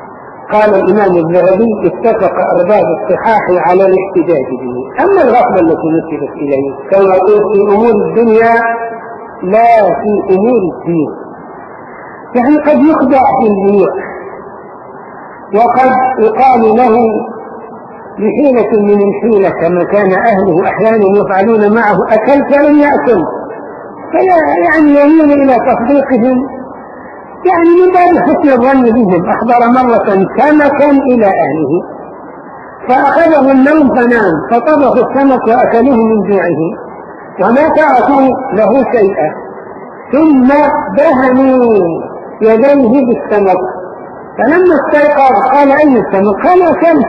قال الإمام الذهبي اتفق أرباب الصحاح على الاحتجاج به. أما الغفلة التي نسبت إليه كما قلت في أمور الدنيا لا في أمور الدين، يعني قد يخدع في البيوع وقد يقال له بحيلة من الحيلة كما كان أهله أحيانا يفعلون معه أكلت لم يأكل، فلا يعني يميل إلى تصديقهم يعني من باب حسن الظن بهم. أحضر مرة سمكا إلى أهله فأخذه النوم فنام، فطبخوا السمك وأكلوه من جوعه وما تركوا له شيئا، ثم دهنوا يديه بالسمك، فلما استيقظ قال أين السمك؟ قال أكلت،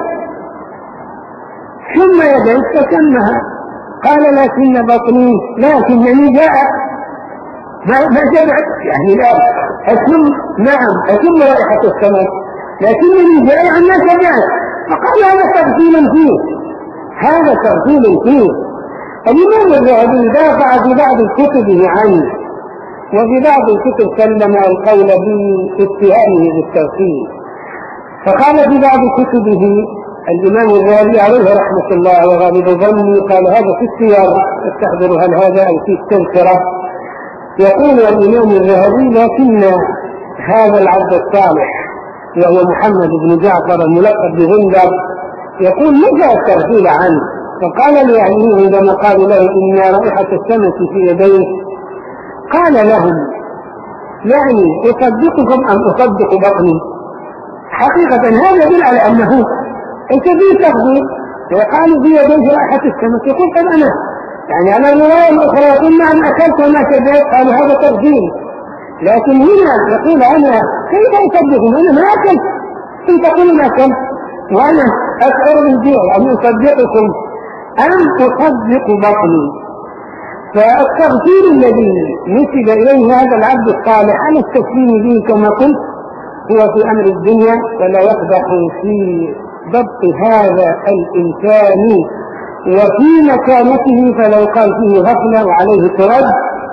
ثم يديه فسمها، قال لكن بطني لكنني جاء ما جمعت يعني لا أشم نعم أشم رائحة السمك لكنني جاء عما شبعت. فقال هذا تفصيل فيه هذا تفصيل فيه. الإمام الذهبي دافع في بعض كتبه عنه وفي بعض الكتب سلم القول باتهامه بالتفصيل، فقال في بعض كتبه الإمام الذهبي عليه رحمة الله وغالب ظني قال هذا في السير استحضر هل هذا أو في التذكرة، يقول الإمام الذهبي لكن هذا العبد الصالح وهو محمد بن جعفر الملقب بغندر يقول نجا التغفيل عنه، فقال لأهله عندما قالوا له إن رائحة السمك في يديه قال لهم يعني أصدقكم أم أصدق بطني؟ حقيقة هذا يدل على أنه أنت في تغفيل، وقالوا في يديه رائحة السمك يقول قد أنا يعني على الرواية الأخرى يقول نعم أكلت وما شبعت، قالوا هذا تغفيل. لكن هنا يقول أنا كيف أصدقكم؟ أنا ما أكلت، ثم تقولون أكلت وأنا أشعر بالجوع أن أصدقكم أم أصدق بطني. فالتغفيل الذي نسب إليه هذا العبد الصالح على التسليم به كما قلت هو في أمر الدنيا، فلا يقدح في ضبط هذا الإنسان وفي مكانته، فلو قال فيه غفلة وعليه ترد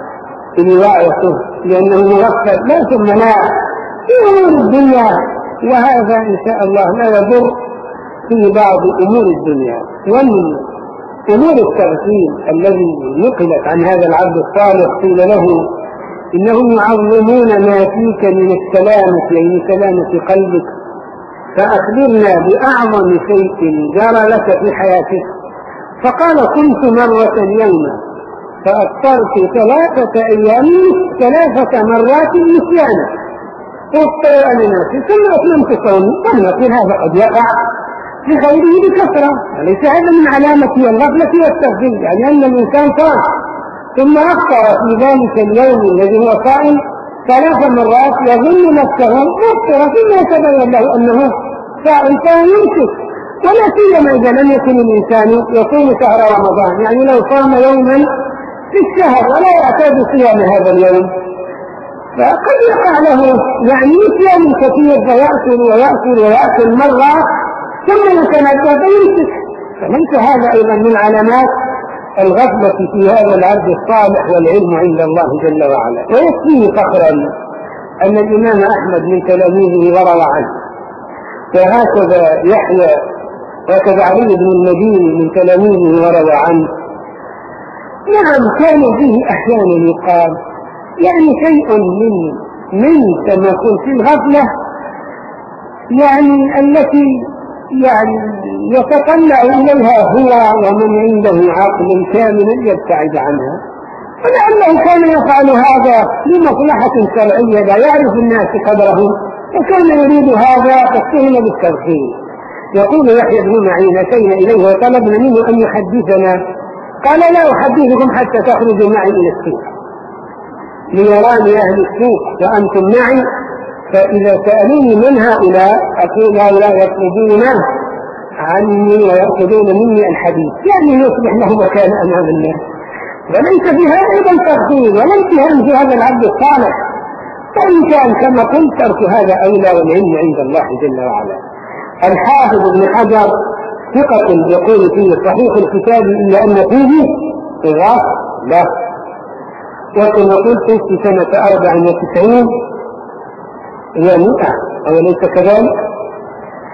روايته لأنه مغفل لا ثم لا في أمور الدنيا، وهذا إن شاء الله لا يضر في بعض أمور الدنيا. ومن أمور التغفيل الذي نقلت عن هذا العبد الصالح قيل له إنهم يعظمون ما فيك من السلامة يعني سلامة قلبك، فأخبرنا بأعظم شيء جرى لك في حياتك. فقال كنت مرة يوما فأكثرت ثلاثة أيام ثلاثة مرات نسيانا وابطأ لنفسي ثم أتممت صومي. قال نقول هذا قد يقع في غيره بكثرة، وليس هذا من علامة الغفلة والتغفيل، يعني أن الإنسان صام ثم أخطر في ذلك اليوم الذي هو صائم ثلاث مرات يظن نفسه مفطرا ثم يتبين له أنه صائم فيمسك، ولا سيما إذا لم يكن الإنسان يصوم شهر رمضان، يعني لو صام يوما في الشهر ولا يعتاد صيام هذا اليوم فقد يقع له يعني نسيان كثير فيأكل ويأكل ويأكل مرة ثم يتنبه فيمسك. فليس هذا أيضا من علامات الغفلة في هذا العبد الصالح والعلم عند الله جل وعلا. ويكفيه فخرا أن الإمام أحمد من تلاميذه وروى عنه، وهكذا يحيى وكذا علي بن المديني من تلاميذه وروى عنه. نعم كان فيه أحيانا يقال يعني شيء من من كما قلت الغفلة يعني التي يعني يتطلع إليها هو ومن عنده عقل كامل يبتعد عنها، ولعله كان يفعل هذا لمصلحة شرعية لا يعرف الناس قدره وكان يريد هذا فاتهم بالتغفيل. يقول يحيى بن معين أتينا إليه وطلبنا منه أن يحدثنا، قال لا أحدثكم حتى تخرجوا معي إلى السوق ليراني أهل السوق وأنتم معي، فإذا سألوني من هؤلاء أقول هؤلاء يطلبون عني ويأخذون مني الحديث، يعني يصبح له مكان أمام الناس. وليس فيها أيضا تغفيل ولا امتهان في هذا العبد الصالح، فإن كان كما قلت ترك هذا أولى والعلم عند الله جل وعلا. الحافظ ابن حجر ثقة يقول فيه صحيح الكتاب إلا أن فيه غفلة، وكما قلت في سنة أربع وتسعين ومئة أوليس كذلك؟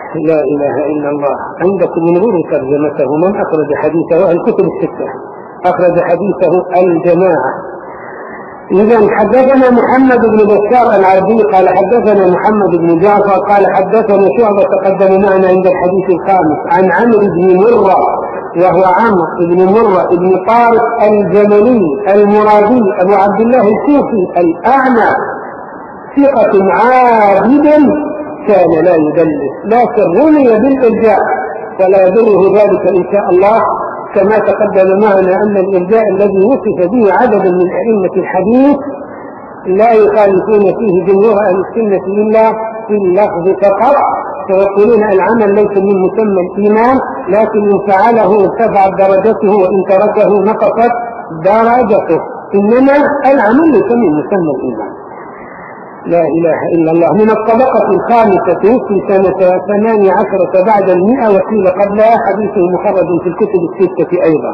لا إله إلا الله. عندكم من غير ترجمته من أخرج حديثه؟ الكتب الستة أخرج حديثه الجماعة. إذن حدثنا محمد بن بشار العربي قال حدثنا محمد بن جعفر قال حدثنا شعبة تقدم معنا عند الحديث الخامس عن عمرو بن مرة وهو عمرو بن مرة بن طارق الجملي المرادي أبو عبد الله الكوفي الأعمى ثقة عابد كان لا يدلس لكن رمي بالإرجاء ولا يضره ذلك إن شاء الله، كما تقدم معنا أن الإرجاء الذي وصف به عدد من أئمة الحديث لا يخالفون فيه جمهور أهل السنة إلا في اللفظ فقط، فيقولون العمل ليس من مسمى الإيمان، لكن إن فعله ارتفعت درجته وإن تركه نقصت درجته، إنما العمل ليس من مسمى الإيمان. لا إله إلا الله. من الطبقة الخامسة في سنة ثمان عشرة بعد المئة وقيل قبلها، حديثه مخرج في الكتب الستة أيضا.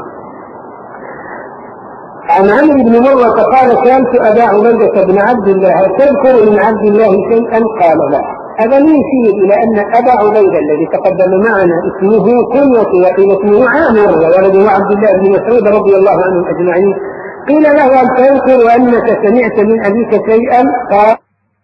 عن عمرو بن مرة قال سألت أبا عبيدة بن عبد الله هل تذكر من عبد الله شيئا؟ قال لا. هذا يشير إلى أن أبا عبيدة الذي تقدم معنا اسمه كنية وقيل اسمه عامر ولده عبد الله بن مسعود رضي الله عنهم أجمعين. قيل له هل تذكر أنك سمعت من أبيك شيئا؟ قال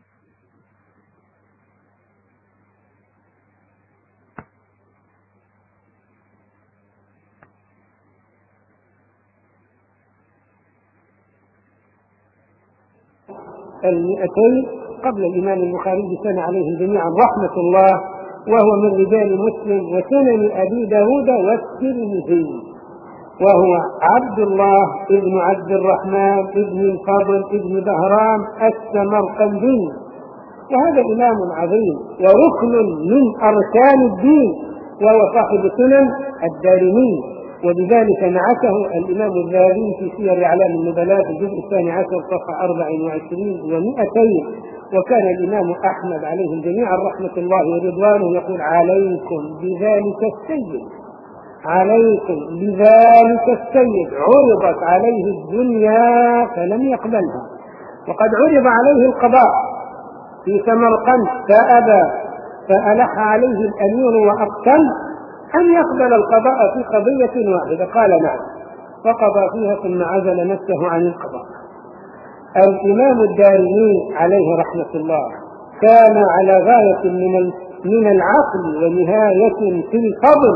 المئتين قبل الإمام البخاري بسنة عليه جميعا رحمة الله، وهو من رجال مسلم وسنن أبي داود والترمذي، وهو عبد الله ابن عبد الرحمن ابن الفضل ابن بهرام السمرقندي، وهذا إمام عظيم وركن من أركان الدين، وهو صاحب سنن الدارمي، وبذلك نعته الإمام الذهبي في سير أعلام النبلاء في الجزء الثاني عشر صفحة أربع وعشرين ومئتين. وكان الإمام أحمد عليه جميعا رحمة الله ورضوانه يقول عليكم بذلك السيد، عليكم بذلك السيد عرضت عليه الدنيا فلم يقبلها، وقد عرض عليه القضاء في سمرقند فأبى، فألح عليه الأمير وأقتل أن يقبل القضاء في قضية واحدة، قال نعم، فقضى فيها ثم عزل نفسه عن القضاء. الإمام الدارمي عليه رحمة الله كان على غاية من من العقل ونهاية في الفضل،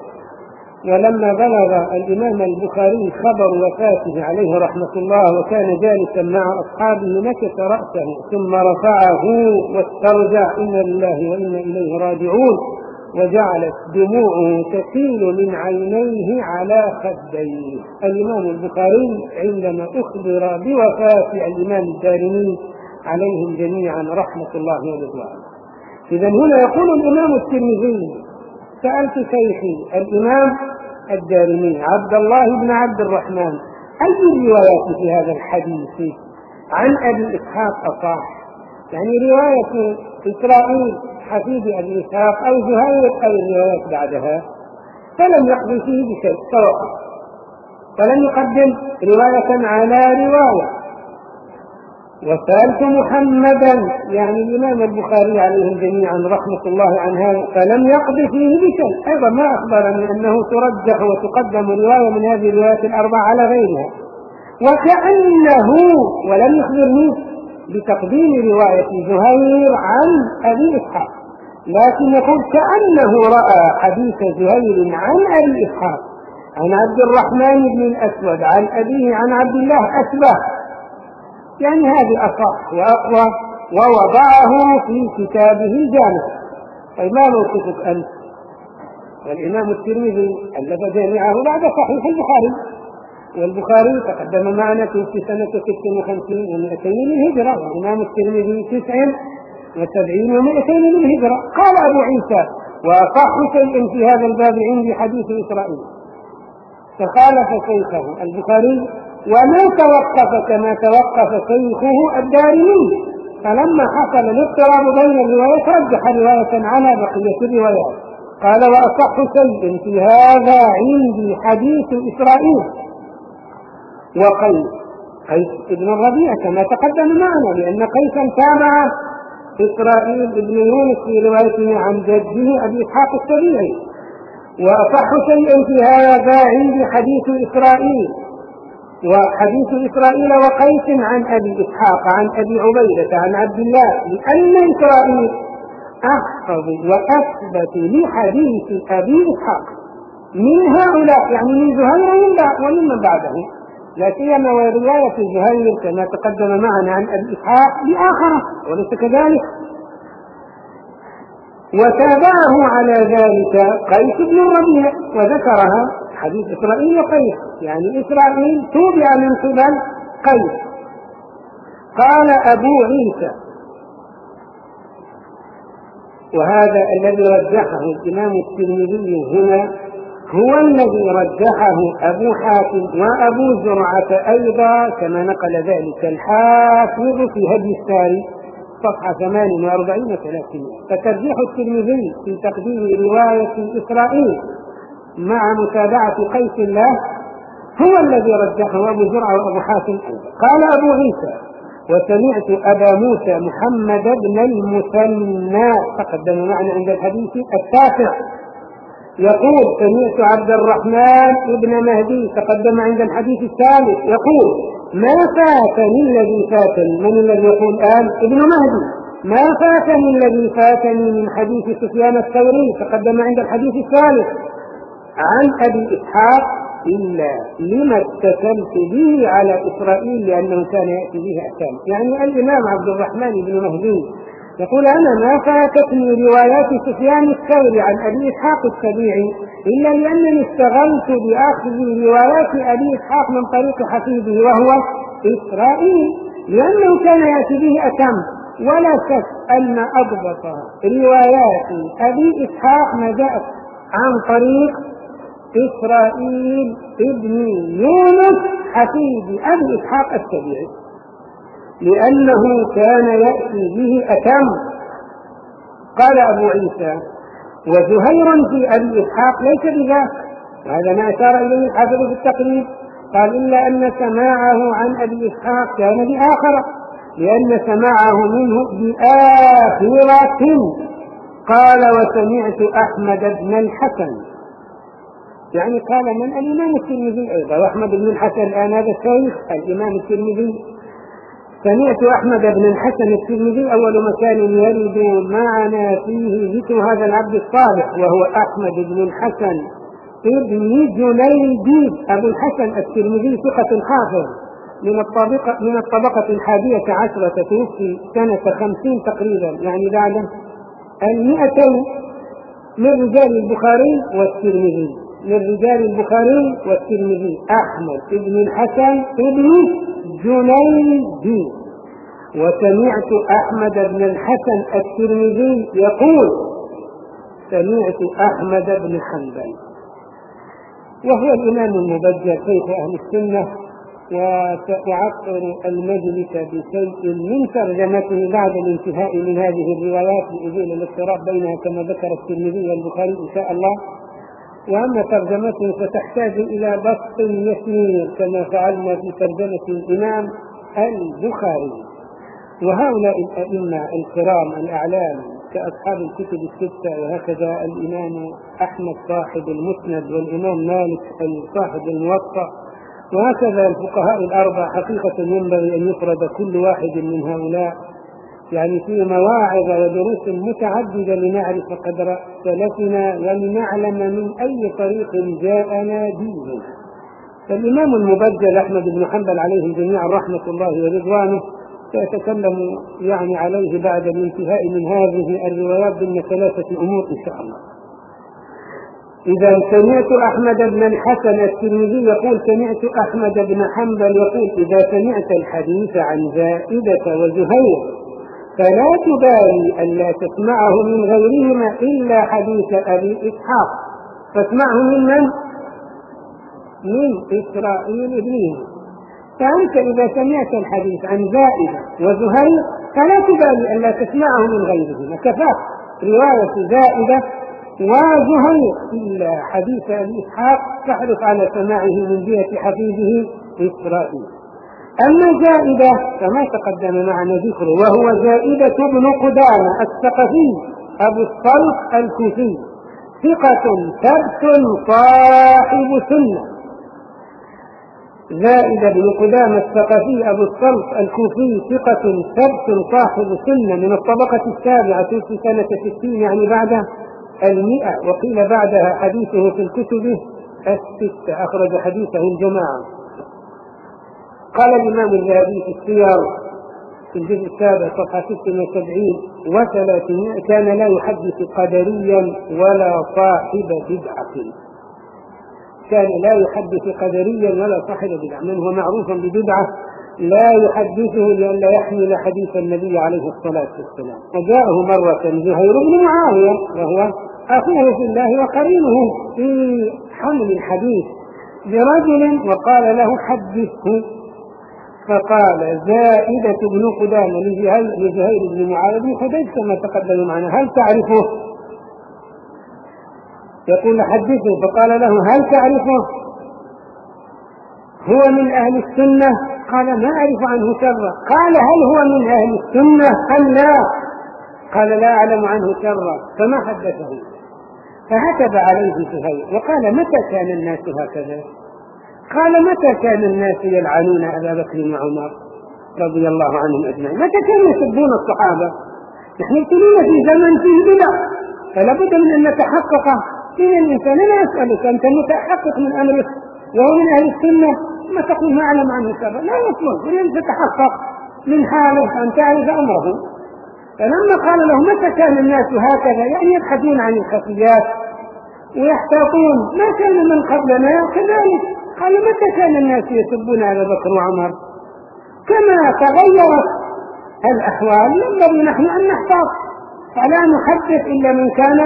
ولما بلغ الإمام البخاري خبر وفاته عليه رحمة الله وكان جالسا مع أصحابه نكس رأسه ثم رفعه واسترجع إنا لله وإنا إليه راجعون، وجعلت دموعه تسيل من عينيه على خديه. الإمام البخاري عندما أخبر بوفاة الإمام الدارمي عليهم جميعا رحمة الله ورضوانه. إذن هنا يقول الإمام الترمذي سألت شيخي الإمام الدارمي عبد الله بن عبد الرحمن أي الروايات في هذا الحديث عن أبي إسحاق أصح؟ يعني رواية إسرائيل حفيد أبي إسحاق أو زهير أو الروايات بعدها، فلم يقضي فيه بشيء توقف، فلم يقدم رواية على رواية. وسألت محمدا يعني الإمام البخاري عليهم جميعا رحمة الله عنها فلم يقضي فيه بشيء، أيضا ما أخبرني أنه ترجح وتقدم رواية من هذه الروايات الأربعة على غيرها، وكأنه ولم يخبرني بتقديم رواية زهير عن أبي إسحاق، لكن يقول كأنه رأى حديث زهير عن أبي إسحاق عن عبد الرحمن بن الأسود عن أبيه عن عبد الله أشبه، يعني هذه أصح وأقوى، ووضعه في كتابه الجامع. طيب ما موقفك أنت؟ والإمام الترمذي ألف جامعه بعد صحيح البخاري، والبخاري تقدم معنا في سنة ست وخمسين ومئتين للهجرة، والإمام الترمذي تسع وسبعين ومئتين للهجرة. قال أبو عيسى وأصح شيء في هذا الباب عندي حديث إسرائيل، فخالف شيخه البخاري وما توقف كما توقف شيخه الدارمي، فلما حصل الاضطراب بين الروايات رجح رواية على بقية الروايات. قال وأصح شيء في هذا عندي حديث إسرائيل وقيس قيس ابن الربيع كما تقدم معنا، لأن قيسا تابع إسرائيل بن يونس في روايته عن جده أبي إسحاق السبيعي. وأصح شيء في هذا عندي حديث إسرائيل وحديث إسرائيل وقيس عن أبي إسحاق عن أبي عبيدة عن عبد الله، لأن إسرائيل أحفظ وأثبت لحديث أبي إسحاق من هؤلاء، يعني من زهير ومن بعده، لا سيما ورواية زهير كما تقدم معنا عن أبي إسحاق بآخره وليس كذلك. وتابعه على ذلك قيس بن الربيع وذكرها حديث إسرائيل وقيس، يعني إسرائيل توبع من قبل قيس. قال أبو عيسى، وهذا الذي رجحه الإمام الترمذي هنا هو الذي رجحه أبو حاتم وأبو زرعة أيضا، كما نقل ذلك الحافظ في هدي الساري صفحة ثمان وأربعين وثلاثمائة. فترجيح الترمذي في تقديم رواية إسرائيل مع متابعة قيس له هو الذي رجحه أبو زرعة وأبو حاتم أيضا. قال أبو عيسى: وسمعت أبا موسى محمد بن المثنى تقدم معنا عند الحديث التاسع يقول: سمعت عبد الرحمن بن مهدي تقدم عند الحديث الثالث يقول: ما فاتني الذي فاتني. من الذي يقول الآن؟ ابن مهدي. ما فاتني الذي فاتني من حديث سفيان الثوري تقدم عند الحديث الثالث عن أبي إسحاق إلا لما اتصلت به على إسرائيل لأنه كان يأتي به أحكام. يعني الإمام عبد الرحمن بن مهدي يقول: أنا ما فاتتني روايات سفيان الثوري عن أبي إسحاق السبيعي إلا لأنني اشتغلت بأخذ روايات أبي إسحاق من طريق حفيده وهو إسرائيل، لأنه كان يأتي به أتم. ولا شك أن أضبط روايات أبي إسحاق ما جاءت عن طريق إسرائيل ابن يونس حفيد أبي إسحاق السبيعي، لأنه كان يأتي به أتم. قال أبو عيسى: وزهير في أبي إسحاق ليس بذاك، وهذا ما أشار إليه الحافظ في التقريب. قال: إلا أن سماعه عن أبي إسحاق كان بآخرة، لأن سماعه منه بآخرة. قال: وسمعت أحمد بن الحسن، يعني قال من الإمام الترمذي أيضا، وأحمد بن الحسن الآن هذا الشيخ الإمام الترمذي. سمعت أحمد بن الحسن الترمذي أول مكان يرد معنا فيه ذكر هذا العبد الصالح، وهو أحمد بن الحسن ابن جنيديد أبو الحسن الترمذي ثقة حافظ من الطبقة من الطبقة الحادية عشرة، توفي سنة خمسين تقريبا، يعني بعد المئتين، من رجال البخاري والترمذي من رجال البخاري والترمذي أحمد بن الحسن ابن جنيدي. وسمعت أحمد بن الحسن الترمذي يقول: سمعت أحمد بن حنبل، وهو الإمام المبجل شيخ أهل السنة. وسأعطر المجلس بشيء من ترجمته بعد الانتهاء من هذه الروايات لأزيل الاضطراب بينها كما ذكر الترمذي والبخاري إن شاء الله. وأما ترجمته فتحتاج إلى بسط يسير كما فعلنا في ترجمة الإمام البخاري. وهؤلاء الأئمة الكرام الأعلام كأصحاب الكتب الستة، وهكذا الإمام أحمد صاحب المسند، والإمام مالك صاحب الموطأ، وهكذا الفقهاء الأربعة، حقيقة ينبغي أن يفرد كل واحد من هؤلاء يعني في مواعظ ودروس متعددة لنعرف قدر سلفنا ولنعلم من أي طريق جاءنا ديننا. فالإمام المبجل أحمد بن حنبل عليه جميعا رحمة الله ورضوانه سيتكلم يعني عليه بعد الانتهاء من هذه الروايات ضمن ثلاثة أمور إن شاء الله. إذا سمعت أحمد بن الحسن الترمذي يقول: سمعت أحمد بن حنبل يقول: إذا سمعت الحديث عن زائدة وزهير فلا تبالي ألا تسمعه من غيرهما إلا حديث أبي إسحاق، فاسمعه من من؟ من إسرائيل ابنه. فأنت إذا سمعت الحديث عن زائدة وزهير فلا تبالي ألا تسمعه من غيرهما، كفاك رواية زائدة وزهير، إلا حديث أبي إسحاق تحرص على سماعه من جهة حفيده إسرائيل. أما زائدة فما تقدم معنا ذكره، وهو زائدة بن قدامة الثقفي أبو الصلت الكوفي، ثقة ثبت صاحب سنة. زائدة بن قدامة الثقفي أبو الصلت الكوفي ثقة ثبت صاحب سنة، من الطبقة السابعة في سنة ستين، يعني بعد المئة، وقيل بعدها. حديثه في الكتب الستة، أخرج حديثه الجماعة. قال الإمام الذهبي في السير في الجزء السابع صفحة ستة وسبعين وثلاثمائة: كان لا يحدث قدريا ولا صاحب بدعة. كان لا يحدث قدريا ولا صاحب بدعة، من هو معروف ببدعة لا يحدثه لئلا يحمل حديث النبي عليه الصلاة والسلام. وجاءه مرة زهير بن معاوية وهو أخوه في الله وقرينه في حمل الحديث برجل، وقال له حدثه، فقال زائدة بن قدامة لزهير بن معاوية بن حديث كما تقدم معنا: هل تعرفه؟ يقول حدثه، فقال له: هل تعرفه؟ هو من أهل السنة؟ قال: ما أعرف عنه شرا. قال: هل هو من أهل السنة؟ قال: لا. قال: لا أعلم عنه شرا. فما حدثه، فهتب عليه زهير وقال: متى كان الناس هكذا؟ قال: متى كان الناس يلعنون أبا بكر وعمر رضي الله عنهم أجمعين؟ متى كانوا يسبون الصحابة؟ نحن ابتلينا في زمن فيه بدع، فلا بد من أن نتحقق. إن الإنسان لا يسألك أنت متحقق من أمره وهو من أهل السنة، ما تقول ما أعلم عنه شرا، لا يطلب أن تتحقق من حاله أن تعرف أمره. فلما قال له: متى كان الناس هكذا؟ يعني يبحثون عن الخفيات ويحتاطون، ما كان من قبلنا كذلك. قال: متى كان الناس يسبون أبا بكر وعمر؟ كما تغيرت الأحوال ينبغي نحن أن نحتاط، فلا نحدث إلا من كان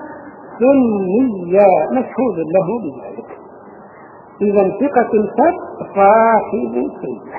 سنيا مشهود له بذلك. إذا ثقة ثبت صاحب سنة.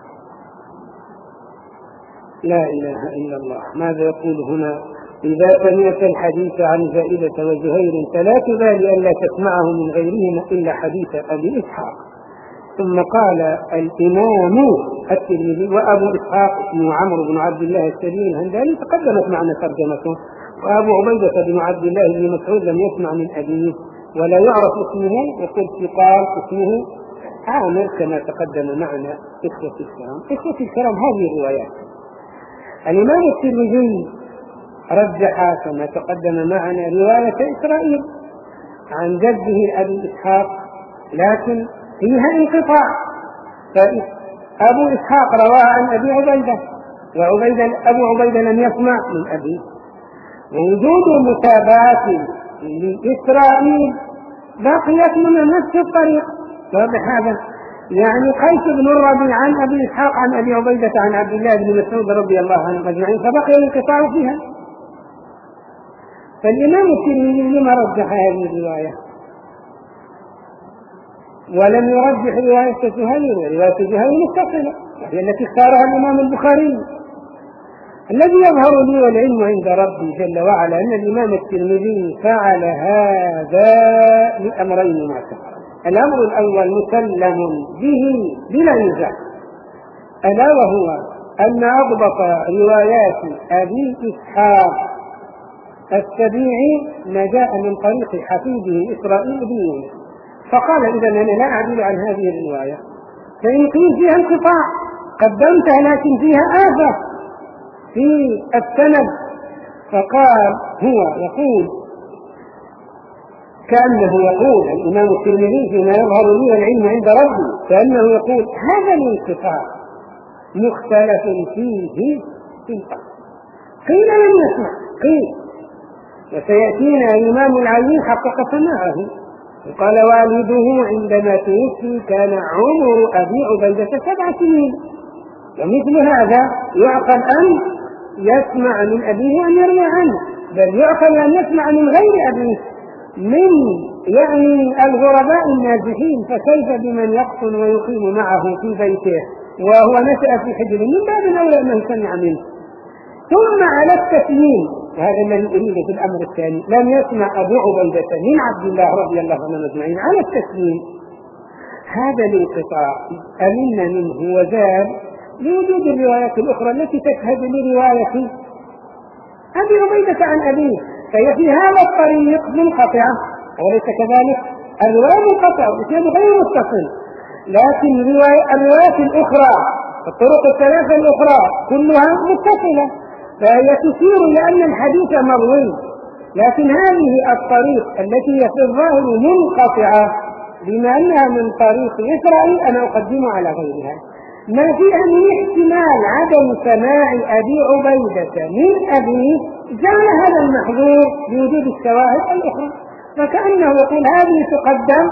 لا إله إلا الله. ماذا يقول هنا؟ إذا سمعت الحديث عن زائدة وزهير فلا تبالي ألا تسمعه من غيرهما إلا حديث أبي إسحاق. ثم قال الإمام الترمذي: وأبو إسحاق اسمه عمرو بن عبد الله السليم الهندالي، تقدمت معنا ترجمته. وأبو عبيدة بن عبد الله بن مسعود لم يسمع من أبيه ولا يعرف اسمه، وقلت قال اسمه عامر كما تقدم معنا. إخوة الكرام إخوة الكرام هذه الروايات الإمام الترمذي رجح كما تقدم معنا رواية إسرائيل عن جده أبي إسحاق، لكن فيها انقطاع، فأبو إسحاق رواه عن أبي عبيدة، وعبيدة أبو عبيدة لم يسمع من أبيه. ووجود متابعة لإسرائيل بقيت من نفس الطريق. واضح هذا؟ يعني قيس بن الربيع عن أبي إسحاق عن أبي عبيدة عن عبد الله بن مسعود رضي الله عنه أجمعين، فبقي الانقطاع فيها. فالإمام الترمذي لما رجح هذه الرواية ولم يرجح رواية زهير؟ ورواية زهير متصلة وهي التي اختارها الإمام البخاري. الذي يظهر لي والعلم عند ربي جل وعلا أن الإمام الترمذي فعل هذا لأمرين معتبرين. الأمر الأول مسلم به بلا نزاع، ألا وهو أن أضبط روايات أبي إسحاق السبيعي ما جاء من طريق حفيده إسرائيل بن يونس، فقال: إذا أنا لا أعدل عن هذه الرواية، فإن قيل فيها انقطاع قدمتها لكن فيها آفة في السند. فقال هو يقول كأنه يقول الإمام الترمذي فيما يظهر لي العلم عند ربي، كأنه يقول هذا الانقطاع مختلف فيه في القصر. قيل لم يسمع، قيل وسيأتينا الإمام العلي حقق سماعه. وقال والده عندما توفي كان عمر أبي عبيدة سبع سنين. ومثل هذا يعقل أن يسمع من أبيه وأن يروي عنه، بل يعقل أن يسمع من غير أبيه من يعني الغرباء النازحين، فكيف بمن يقطن ويقيم معه في بيته وهو نشأ في حجر؟ من باب أولى أنه سمع منه. ثم على التسليم، هذا الذي أريد في الأمر الثاني، لم يسمع أبو عبيدة من عبد الله رضي الله عنه أجمعين على التسليم. هذا الانقطاع أمن منه وزال لوجود الروايات الأخرى التي تشهد لرواية أبي عبيدة عن أبيه، فهي في هذا الطريق منقطعة، وليس كذلك الرواية منقطعة والإسناد غير متصل، لكن الروايات الأخرى الطرق الثلاثة الأخرى كلها متصلة، فهي تشير لأن الحديث مروي، لكن هذه الطريق التي هي في الظاهر منقطعة بما أنها من طريق إسرائيل أنا أقدم على غيرها، ما فيها من احتمال عدم سماع أبي عبيدة من أبيه جعل هذا المحظور بوجود الشواهد الأخرى، فكأنه يقول هذه تقدم،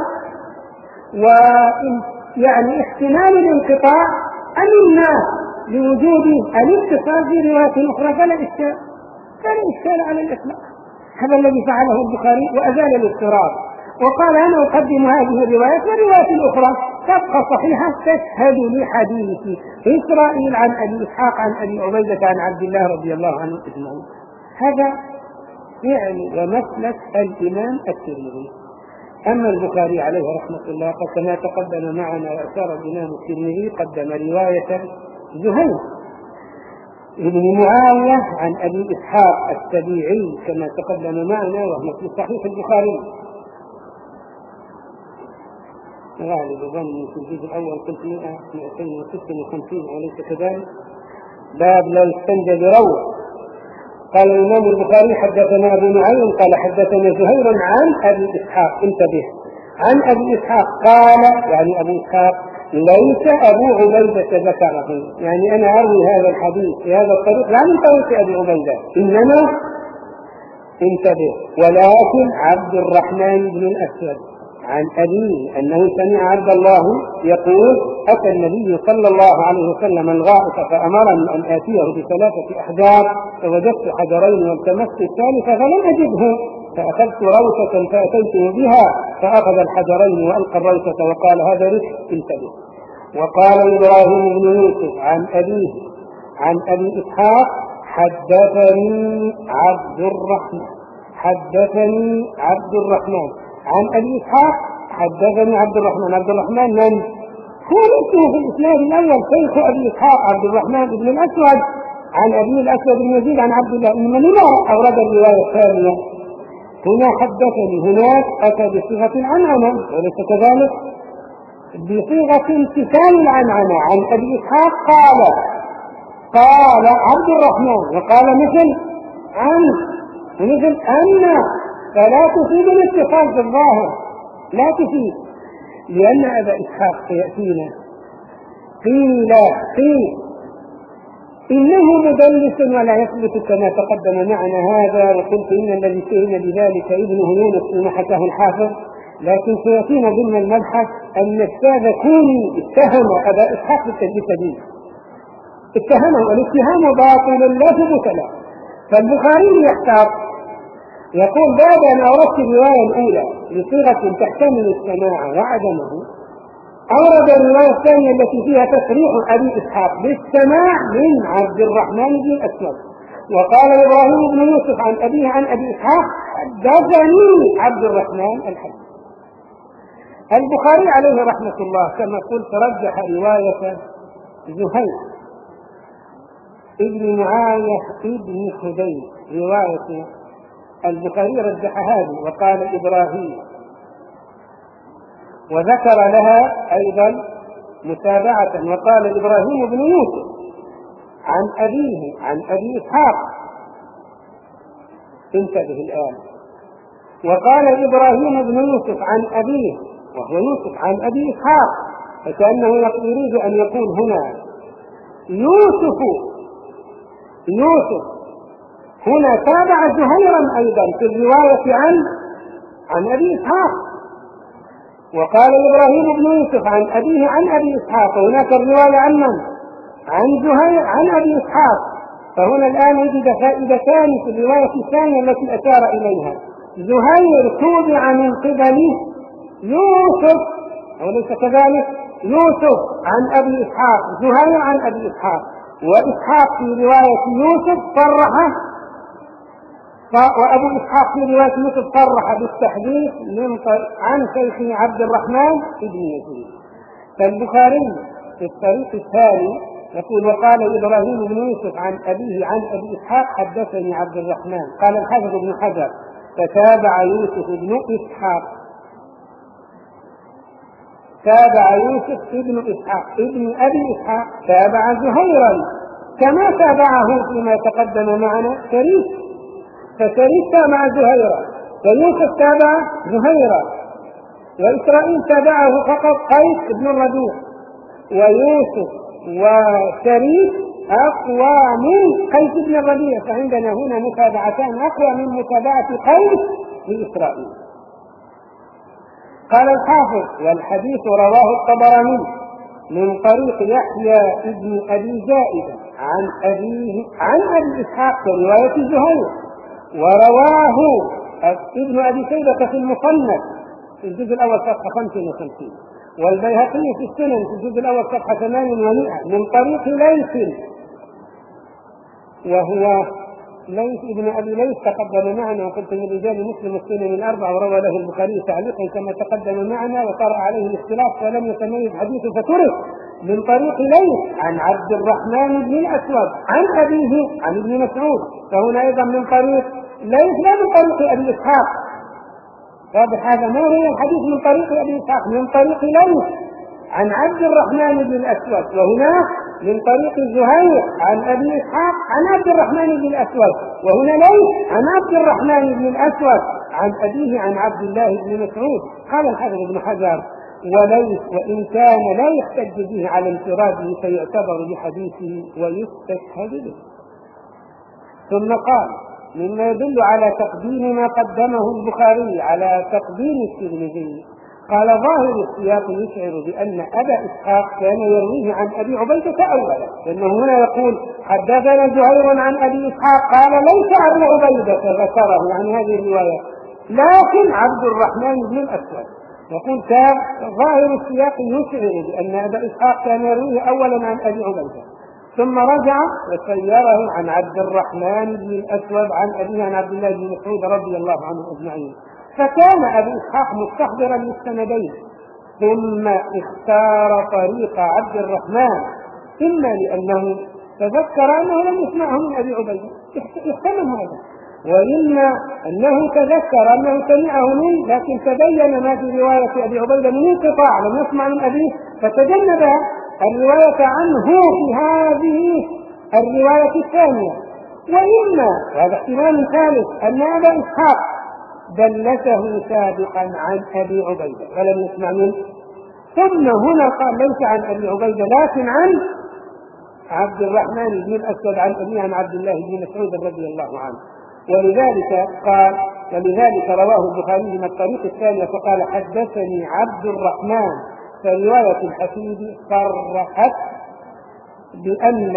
ويعني احتمال الانقطاع أمنا لوجود الاتصال في رواية أخرى فلا إشكال فلا إشكال على الإطلاق. هذا الذي فعله البخاري وأزال الاضطراب، وقال أنا أقدم هذه الروايات والروايات الأخرى تبقى صحيحة تشهد لحديث إسرائيل عن أبي إسحاق عن أبي عبيدة عن عبد الله رضي الله عنه أجمعين. هذا يعني ومسلك الإمام الترمذي. أما البخاري عليه رحمة الله فكما تقدم معنا وأشار الإمام الترمذي قدم رواية زهير ابن معاوية عن أبي إسحاق السبيعي كما تقدم معنا وهو في صحيح البخاري. غالب ظني في الجزء الأول قلت مئتين وستة وخمسين وليس كذلك. باب لا يستنجى بروح. قال الإمام البخاري حدثنا أبو نعيم قال حدثنا زهير عن أبي إسحاق انتبه عن أبي إسحاق قال يعني أبو إسحاق ليس أبو عبيدة ذكره، يعني أنا أروي هذا الحديث في هذا الطريق لا من طريق أبي عبيدة إنما انتبه ولكن عبد الرحمن بن الأسود عن أبيه أنه سمع عبد الله يقول أتى النبي صلى الله عليه وسلم الغائط فأمرني أن آتيه بثلاثة أحجار فوجدت حجرين والتمست الثالثة فلم أجده فأخذت روثة فأتيته بها فأخذ الحجرين وألقى الروثة وقال هذا رزق انتبه. وقال إبراهيم بن يوسف عن أبيه عن أبي إسحاق حدثني عبد الرحمن حدثني عبد الرحمن عن أبي إسحاق حدثني عبد الرحمن عبد الرحمن من هو اسمه في الإسناد الأول شيخ أبي إسحاق عبد الرحمن بن الأسود عن أبي الأسود بن يزيد عن عبد الله بن منور أورد الرواية الثانية هنا حدثني هناك أتى بصيغة العنعنة وليس كذلك بصيغة امتثال العنعنة عن أبي إسحاق قال قال عبد الرحمن وقال مثل عن مثل أن فلا تفيد الاتصال في الظاهر لا تفيد لأن أبا إسحاق سيأتينا قيل قيل إنه مدلس ولا يثبت كما تقدم معنا هذا وقلت إن الذي سئل بذلك ابنه يونس فيما حكاه الحافظ لكن سيأتينا ضمن المبحث أن الأستاذ كوني اتهم أبا إسحاق بالتدليس اتهمه والاتهام باطل لا ثبوت له فالبخاري يحتاط يقول بعد أن أوردت الرواية الأولى بصيغة تحتمل السماع وعدمه أورد الرواية الثانية التي فيها تصريح أبي إسحاق بالسماع من عبد الرحمن بن الأسود وقال إبراهيم بن يوسف عن أبيه عن أبي إسحاق حدثني عبد الرحمن الحديث. البخاري عليه رحمة الله كما قلت رجح رواية زهير ابن معاوية ابن حديث رواية البخاري رجح هذه وقال إبراهيم وذكر لها أيضا متابعة وقال إبراهيم بن يوسف عن أبيه عن أبي إسحاق انتبه الآن وقال إبراهيم بن يوسف عن أبيه وهو يوسف عن أبي إسحاق فكأنه يريد أن يقول هنا يوسف يوسف هنا تابع زهيرا أيضا في الرواية عن عن أبي إسحاق وقال إبراهيم بن يوسف عن أبيه عن أبي إسحاق وهناك الرواية عن من؟ عن زهير عن أبي إسحاق فهنا الآن يجد فائدتان في الرواية الثانية التي أشار إليها زهير توبع من قبل يوسف وليس كذلك يوسف عن أبي إسحاق زهير عن أبي إسحاق وإسحاق في رواية يوسف صرح وأبو إسحاق في رواية يوسف صرح بالتحديث من عن شيخه عبد الرحمن بن يزيد فالبخاري في الطريق الثاني يقول وقال إبراهيم بن يوسف عن أبيه عن أبي إسحاق حدثني عبد الرحمن. قال الحافظ ابن حجر فتابع يوسف بن إسحاق تابع يوسف ابن إسحاق ابن أبي إسحاق تابع زهيرا كما تابعه فيما تقدم معنا شريك، فشريك تابع زهيرا ويوسف تابع زهيرا، وإسرائيل تابعه فقط قيس بن الربيع، ويوسف وشريك أقوى من قيس بن الربيع، فعندنا هنا متابعتان أقوى من متابعة قيس لإسرائيل. قال الحافظ والحديث رواه الطبراني من طريق يحيى ابن أبي زائدة عن أبيه عن أبي إسحاق رواية زهير، ورواه ابن أبي شيبة في المصنف في الجزء الأول صفحة خمسة وخمسين، والبيهقي في السنن في الجزء الأول صفحة ثمانية ومئة من طريق ليث، وهو ليث ابن أبي ليث تقدم معنا وقلت من رجال مسلم السنن الأربعة، وروى له البخاري تعليقا كما تقدم معنا، وطرأ عليه الاختلاف ولم يتميز حديثه فترك من طريق ليث عن عبد الرحمن بن الأسود عن أبيه عن ابن مسعود، فهنا أيضا من طريق ليث لا من طريق أبي إسحاق. واضح هذا؟ ما هو الحديث من طريق أبي إسحاق، من طريق ليث عن عبد الرحمن بن الأسود، وهنا من طريق زهير عن أبي إسحاق عن عبد الرحمن بن الأسود، وهنا ليث عن عبد الرحمن بن الأسود عن أبيه عن عبد الله بن مسعود. قال الحافظ ابن حجر وليث وإن كان لا يحتج به على انفراده فيعتبر بحديثه ويستشهد به. ثم قال مما يدل على تقديم ما قدمه البخاري على تقديم الترمذي، قال ظاهر السياق يشعر بأن أبا إسحاق كان يرويه عن أبي عبيدة أولا، لأنه هنا يقول حدثنا زهير عن أبي إسحاق قال ليس أبو عبيدة ذكره يعني هذه الرواية لكن عبد الرحمن بن الأسود. يقول كان ظاهر السياق يشعر بأن أبا إسحاق كان يرويه أولا عن أبي عبيدة ثم رجع وسيره عن عبد الرحمن بن الأسود عن أبيه عن عبد الله بن مسعود رضي الله عنه أجمعين، فكان أبو إسحاق مستحضرا للسندين، ثم اختار طريق عبد الرحمن إما لأنه تذكر أنه لم يسمعه من أبي عبيدة يحتمل هذا، وإما أنه تذكر أنه سمعه منه لكن تبين ما في رواية أبي عبيدة من انقطاع لم يسمع من أبيه فتجنب الرواية عنه في هذه الرواية الثانية، وإما هذا احتمال ثالث أن أبا إسحاق دلته سابقا عن أبي عبيدة ولم يسمع منه، ثم هنا قال ليس عن أبي عبيدة لكن عن عبد الرحمن بن الأسود عن أبيه عن عبد الله بن مسعود رضي الله عنه، ولذلك قال ولذلك رواه البخاري من الطريق الثانية فقال حدثني عبد الرحمن، فرواية الحفيد صرحت بأن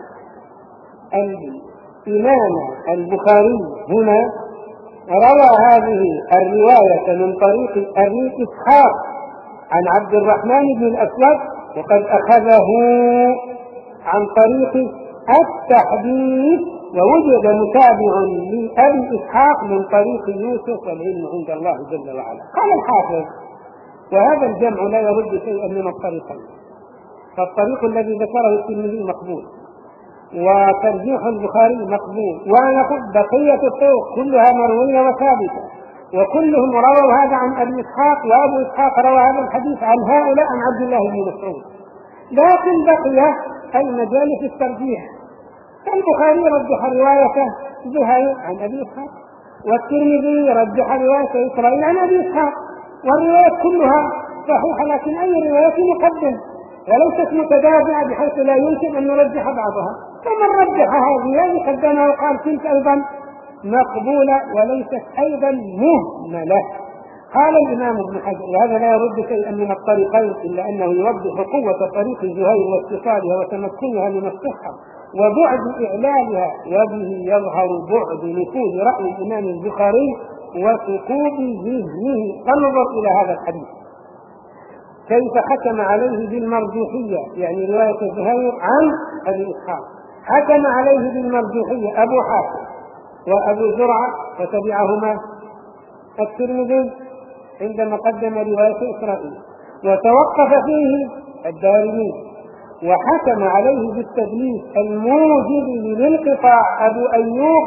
الإمام البخاري هنا روى هذه الرواية من طريق أبي إسحاق عن عبد الرحمن بن الأسود، وقد أخذه عن طريق التحديث ووجد متابع لأبي إسحاق من طريق يوسف والعلم عند الله جل وعلا. قال الحافظ وهذا الجمع لا يرد شيئا من الطريقين، فالطريق الذي ذكره الترمذي مقبول وترجيح البخاري مقبول، ونقول بقية الطرق كلها مروية وثابتة وكلهم رووا هذا عن أبي إسحاق، وأبو إسحاق روى هذا الحديث عن هؤلاء عن عبد الله بن مسعود، لكن بقي المجال في الترجيح، فالبخاري رجح رواية زهير عن أبي إسحاق، والترمذي رجح رواية إسرائيل عن أبي إسحاق، والروايات كلها صحيحة لكن أي رواية مقدم وليست متدافعة بحيث لا يمكن أن نرجح بعضها، فمن رجح هذه هذه قدمها وقال تلك أيضا مقبولة وليست أيضا مهملة. قال الإمام ابن حجر وهذا لا يرد شيئا من الطريقين إلا أنه يوضح قوة طريق زهير واتصالها وتمكنها من الصحة وبعد إعلالها، وبه يظهر بعد نفوذ رأي الإمام البخاري وثقوب ذهنه. فانظر إلى هذا الحديث كيف حكم عليه بالمرجوحية، يعني رواية زهير عن أبي إسحاق حكم عليه بالمرجوحية أبو حاتم وأبو زرعة وتبعهما الترمذي عندما قدم رواية إسرائيل، وتوقف فيه الدارمي وحكم عليه بالتدليس الموجب للانقطاع أبو أيوب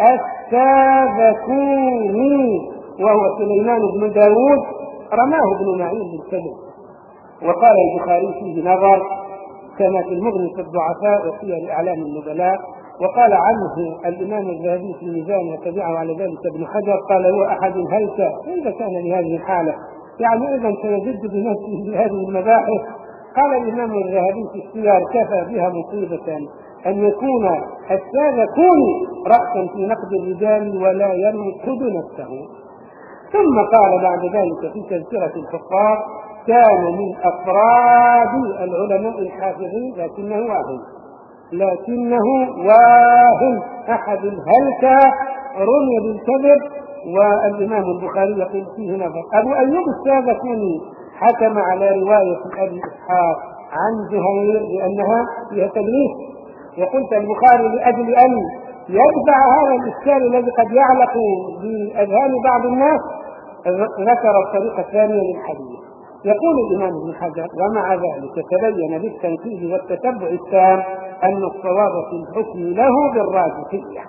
الساذكوني وهو سليمان بن داود، رماه ابن معين بالكذب. وقال البخاري فيه نظر كما في المغني في الضعفاء وفي أعلام النبلاء. وقال عنه الإمام الذهبي في الميزان وتبعه على ذلك ابن حجر قال هو أحد الهلكة إذا كان لهذه الحالة، يعني إذا سيجد بنفسه بهذه المباحث. قال الإمام الذهبي في السير كفى بها مصيبة أن يكون الساذكوني رأسا في نقد الرجال ولا ينقد نفسه. ثم قال بعد ذلك في تذكرة الحفاظ كان من أفراد العلماء الحافظين لكنه واهم لكنه واهم أحد الهلكة رمي بالكذب. والإمام البخاري يقول فيه نظر. أبو أيوب الساذكوني حكم على رواية أبي إسحاق عن زهير لأنها فيها تدليس. وقلت البخاري لأجل أن يدفع هذا الإشكال الذي قد يعلق بأذهان بعض الناس ذكر الطريقة الثانية للحديث. يقول الإمام ابن حجر ومع ذلك تبين بالتنفيذ والتتبع التام أن الصواب في الحكم له بالراجحية،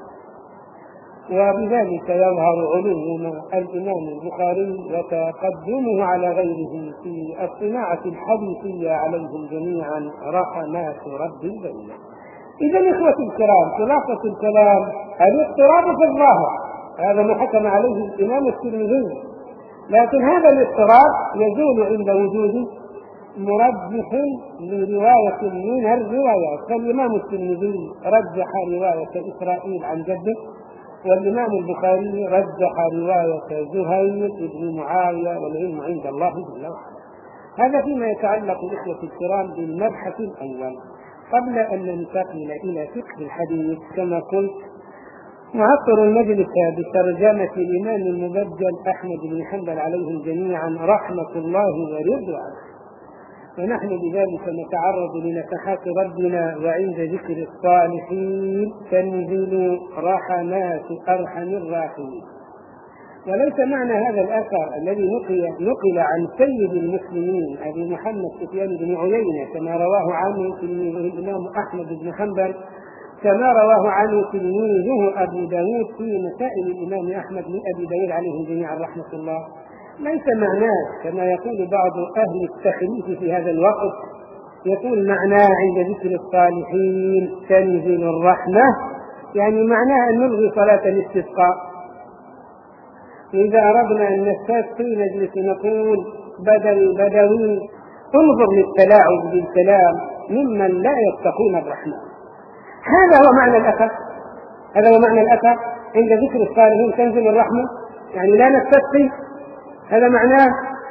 وبذلك يظهر علو الإمام البخاري وتقدمه على غيره في الصناعة الحديثية عليهم جميعا رحمات رب البرية. إذا إخوة الكرام خلاصة الكلام الاضطراب في الظاهر هذا ما حكم عليه الإمام الترمذي، لكن هذا الاضطراب يزول عند وجود مرجح لرواية من الروايات. فالإمام الترمذي رجح رواية إسرائيل عن جده، والإمام البخاري رجح رواية زهير بن معاوية، والعلم عند الله جل وعلا. هذا فيما يتعلق إخوة الكرام بالمبحث الأول. قبل أن ننتقل إلى فقه الحديث كما قلت نعطر المجلس بترجمة الإمام المبجل أحمد بن حنبل عليهم جميعا رحمة الله ورضوانه، ونحن بذلك نتعرض لنفحات ربنا وعند ذكر الصالحين تنزل رحمات أرحم الراحمين. وليس معنى هذا الأثر الذي نقل, نقل عن سيد المسلمين أبي محمد سفيان بن عيينة كما رواه عنه الإمام أحمد بن حنبل كما رواه عنه تلميذه أبو داود في مسائل الإمام أحمد من أبي داود عليهم جميعا رحمة الله، ليس معناه كما يقول بعض أهل التخليف في هذا الوقت، يقول معناه عند ذكر الصالحين تنزل الرحمة، يعني معناه أن نلغي صلاة الاستسقاء. إذا أردنا أن نستسقي نجلس نقول بدل بدوي انظر للتلاعب بالكلام ممن لا يتقون الرحمة. هذا هو معنى الأثر، هذا هو معنى الأثر عند ذكر الصالحين تنزل الرحمة، يعني لا نستسقي، هذا معناه.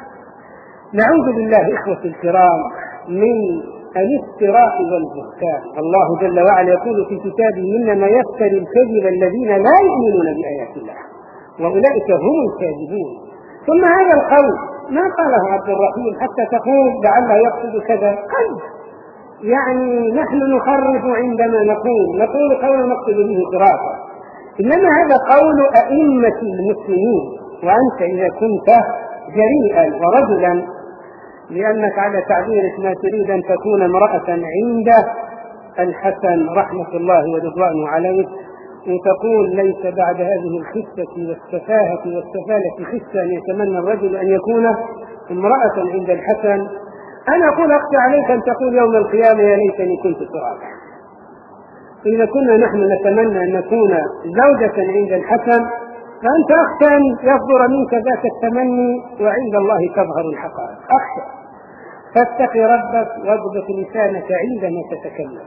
نعوذ بالله إخوة الكرام من الافتراء والبهتان. الله جل وعلا يقول في كتابه إنما يفتري الكذب الذين لا يؤمنون بآيات الله وأولئك هم الكاذبون. ثم هذا القول ما قاله عبد الرحيم حتى تقول لعله يقصد كذا، قد يعني نحن نخرف عندما نقول نقول قول نقصد به دراسة، إنما هذا قول أئمة المسلمين. وأنت إذا كنت جريئا ورجلا لأنك على تعبيرك ما تريد أن تكون امرأة عند الحسن رحمة الله ورضوانه عليه وتقول ليس بعد هذه الخسة والسفاهة والسفالة خسة أن يتمنى الرجل أن يكون امرأة عند الحسن، أنا أقول أخشى عليك أن تقول يوم القيامة يا ليتني كنت ترابا. إذا كنا نحن نتمنى أن نكون زوجة عند الحسن فأنت أخشى أن يصدر منك ذات التمني وعند الله تظهر الحقائق. أخشى، فاتق ربك واضبط لسانك عندما تتكلم.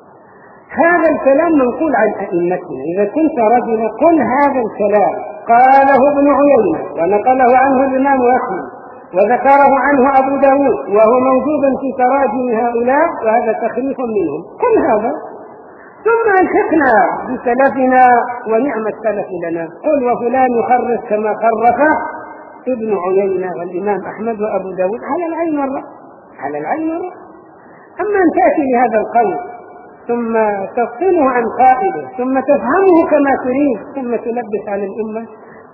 هذا الكلام منقول عن أئمتنا. إذا كنت رجلا قل هذا الكلام قاله ابن عيينة ونقله عنه الإمام أحمد وذكره عنه أبو داود وهو موجود في تراجم هؤلاء وهذا تخريف منهم، قل هذا ثم ألحقنا بسلفنا ونعم السلف لنا. قل وفلان يخرف كما خرف ابن عيينة والإمام أحمد وأبو داود على العين والرأس، على العين والرأس. أما أن تأتي لهذا القول ثم تفصله عن قائله ثم تفهمه كما تريد ثم تلبس على الأمة،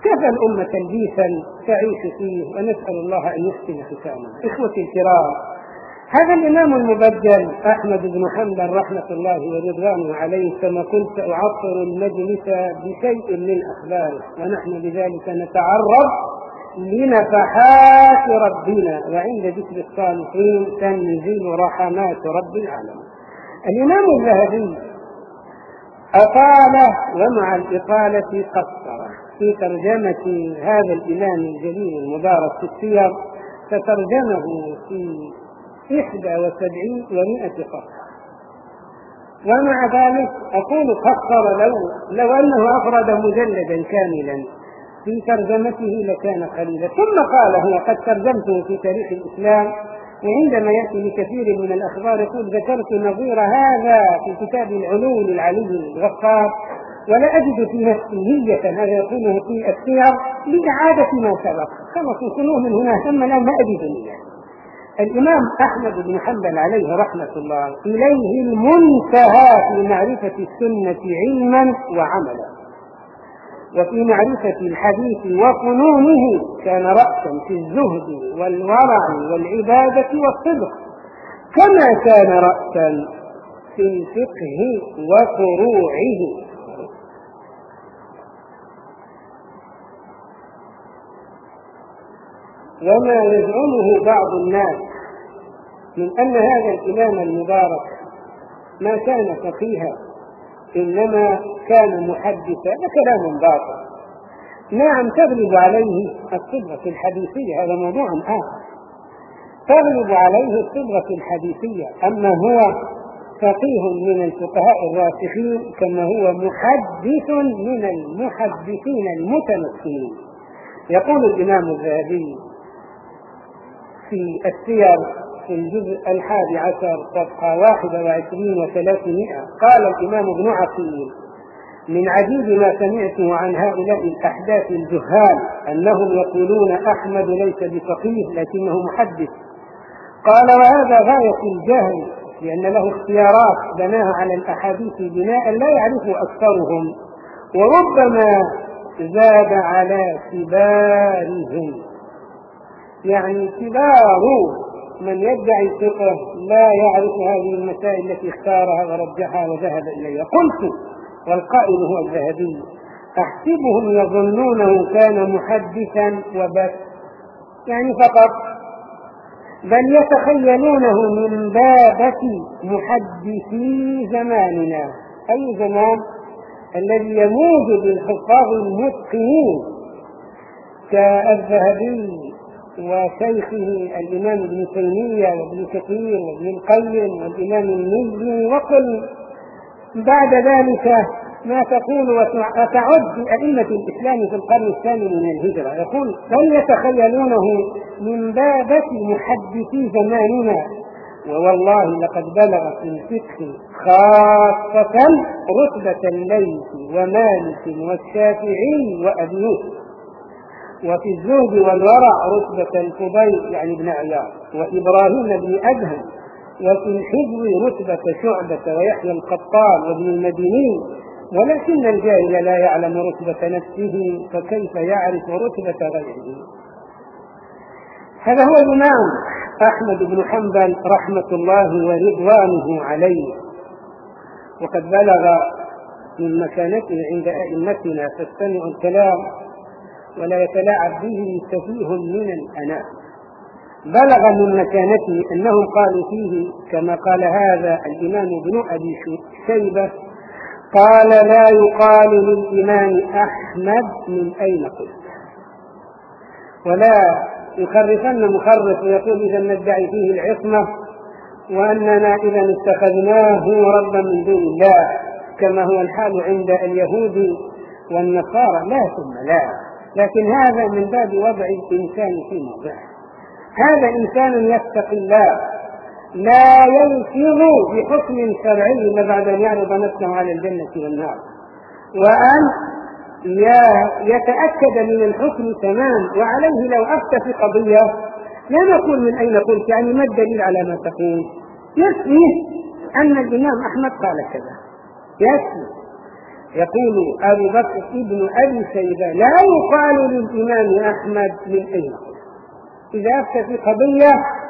كفى الأمة تلبيسا تعيش فيه، ونسأل الله أن يحسن ختامه. إخوتي الكرام، هذا الإمام المبجل أحمد بن حنبل رحمة الله ورضوانه عليه كما قلت أعطر المجلس بشيء من أخباره، ونحن بذلك نتعرض لنفحات ربنا، وعند ذكر الصالحين تنزل رحمات رب العالمين. الإمام الذهبي أطال، ومع الإطالة قصر في ترجمة هذا الإمام الجليل المبارك في السير، فترجمه في إحدى وسبعين ومائة صفحة. ومع ذلك أقول قصر، لو, لو أنه أفرد مجلدا كاملا في ترجمته لكان قليلا. ثم قال هو قد ترجمته في تاريخ الإسلام، وعندما يأتي بكثير من الأخبار يقول ذكرت نظير هذا في كتاب العلوم للعلي الغفار، ولا أجد في نفسي هية هذا يقوله في السير لإعادة ما سبق، خلص نقولوه من هنا ثم لا ما أجد منه. الإمام أحمد بن حنبل عليه رحمة الله إليه المنتهى في معرفة السنة علما وعملا، وفي معرفة الحديث وفنونه كان رأسا في الزهد والورع والعبادة والصدق، كما كان رأسا في الفقه وفروعه. وما يزعمه بعض الناس من أن هذا الإمام المبارك ما كان فقيها إنما كان محدثا كلام باطل. نعم تغلب عليه الصبغة الحديثية، هذا موضوع آخر، تغلب عليه الصبغة الحديثية، أما هو فقيه من الفقهاء الراسخين كما هو محدث من المحدثين المتمكنين. يقول الإمام الذهبي في السير في الجزء الحادي عشر صفحة واحدة وعشرين وثلاثمائة، قال الإمام ابن عقيل: من عجيب ما سمعته عن هؤلاء الأحداث الجهال أنهم يقولون أحمد ليس بفقيه لكنه محدث. قال: وهذا غاية الجهل، لأن له اختيارات بناها على الأحاديث بناء لا يعرفه أكثرهم، وربما زاد على كبارهم، يعني كبار من يدعي الفقه لا يعرف هذه المسائل التي اختارها ورجحها وذهب إليها. قلت، والقائل هو الذهبي: أحسبهم يظنونه كان محدثا وبس، يعني فقط، بل يتخيلونه من بابة محدثي زماننا. أي زمان؟ الذي يموج بالحفاظ المتقنين كالذهبي وشيخه الإمام ابن تيمية وابن كثير وابن القيم والإمام المزي، وقل بعد ذلك ما تقول وتعد أئمة الإسلام في القرن الثامن من الهجرة. يقول: بل يتخيلونه من بابة محدثي زماننا، ووالله لقد بلغ في الفقه خاصة رتبة الليث ومالك والشافعي وأبي يوسف، وفي الزهد والورع رتبة الفضيل يعني ابن عياض وإبراهيم بن أدهم، وفي الحفظ رتبة شعبة ويحيى القطان وابن المديني، ولكن الجاهل لا يعلم رتبة نفسه فكيف يعرف رتبة غيره. هذا هو الإمام أحمد بن حنبل رحمة الله ورضوانه عليه، وقد بلغ من مكانته عند أئمتنا فاستمعوا الكلام ولا يتلاعب به سفيه من الأنام. بلغ من مكانته أنهم قالوا فيه كما قال هذا الإمام ابن أبي شيبة: قال: لا يقال للإمام أحمد من أين قلت. ولا يخرفن مخرف ويقول إذا ندعي فيه العصمة وأننا إذا اتخذناه ربا من دون الله، كما هو الحال عند اليهود والنصارى. لا ثم لا، لكن هذا من باب وضع الإنسان في موضعه. هذا إنسان يتقي الله، لا يلفظ بحكم شرعي إلا بعد أن يعرض نفسه على الجنة والنار، وأن يتأكد من الحكم تمام. وعليه لو أفتى في قضية لا نقول من أين قلت، يعني ما الدليل على ما تقول، يكفي أن الإمام أحمد قال كذا، يكفي. يقول أبو بكر ابن أبي شيبة: لا يقال للإمام أحمد من أين. إذا أفتى في قضية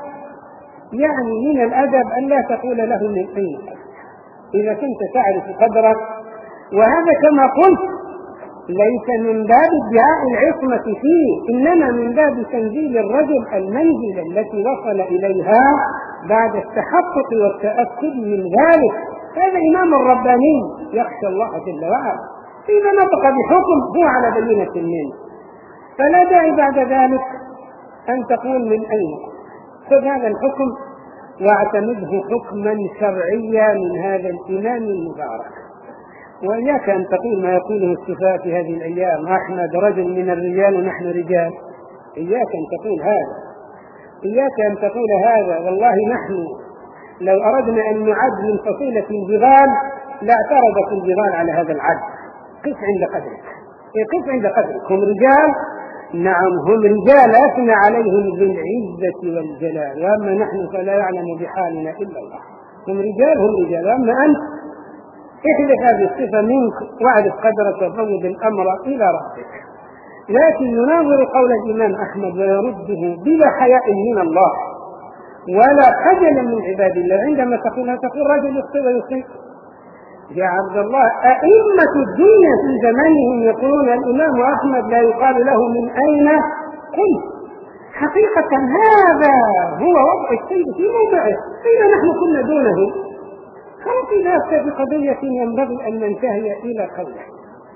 يعني من الأدب أن لا تقول له من أين، إذا كنت تعرف قدرك. وهذا كما قلت ليس من باب ادعاء العصمة فيه، إنما من باب تنزيل الرجل المنزلة التي وصل إليها بعد التحقق والتأكد من ذلك. هذا إمام رباني يخشى الله جل وعلا، إذا نطق بحكم هو على بينة منه، فلا داعي بعد ذلك أن تقول من أين. خذ هذا الحكم واعتمده حكما شرعيا من هذا الإمام المبارك، وإياك أن تقول ما يقوله السفهاء في هذه الأيام: أحمد رجل من الرجال ونحن رجال. إياك أن تقول هذا، إياك أن تقول هذا. والله نحن لو أردنا أن نعد من فصيلة الجبال لاعترضت الجبال على هذا العد. قف عند قدرك، قف عند قدرك. هم رجال، نعم هم رجال أثنى عليهم بالعزة والجلال، وأما نحن فلا يعلم بحالنا إلا الله. هم رجال، هم رجال، وأما أنت احذف هذه الصفة منك واعرف قدرك وفوض الأمر إلى ربك. لكن يناظر قول الإمام أحمد ويرده بلا حياء من الله ولا خجلا من عباد الله. عندما تقول تقول رجل يخطئ ويخطئ. يا عبد الله، أئمة الدنيا في زمانهم يقولون الإمام أحمد لا يقال له من أين. قل حقيقة هذا هو وضع الشيء في موضعه، إذا نحن كنا دونه. خلاص إذا أفتى بقضية ينبغي أن ننتهي إلى قوله.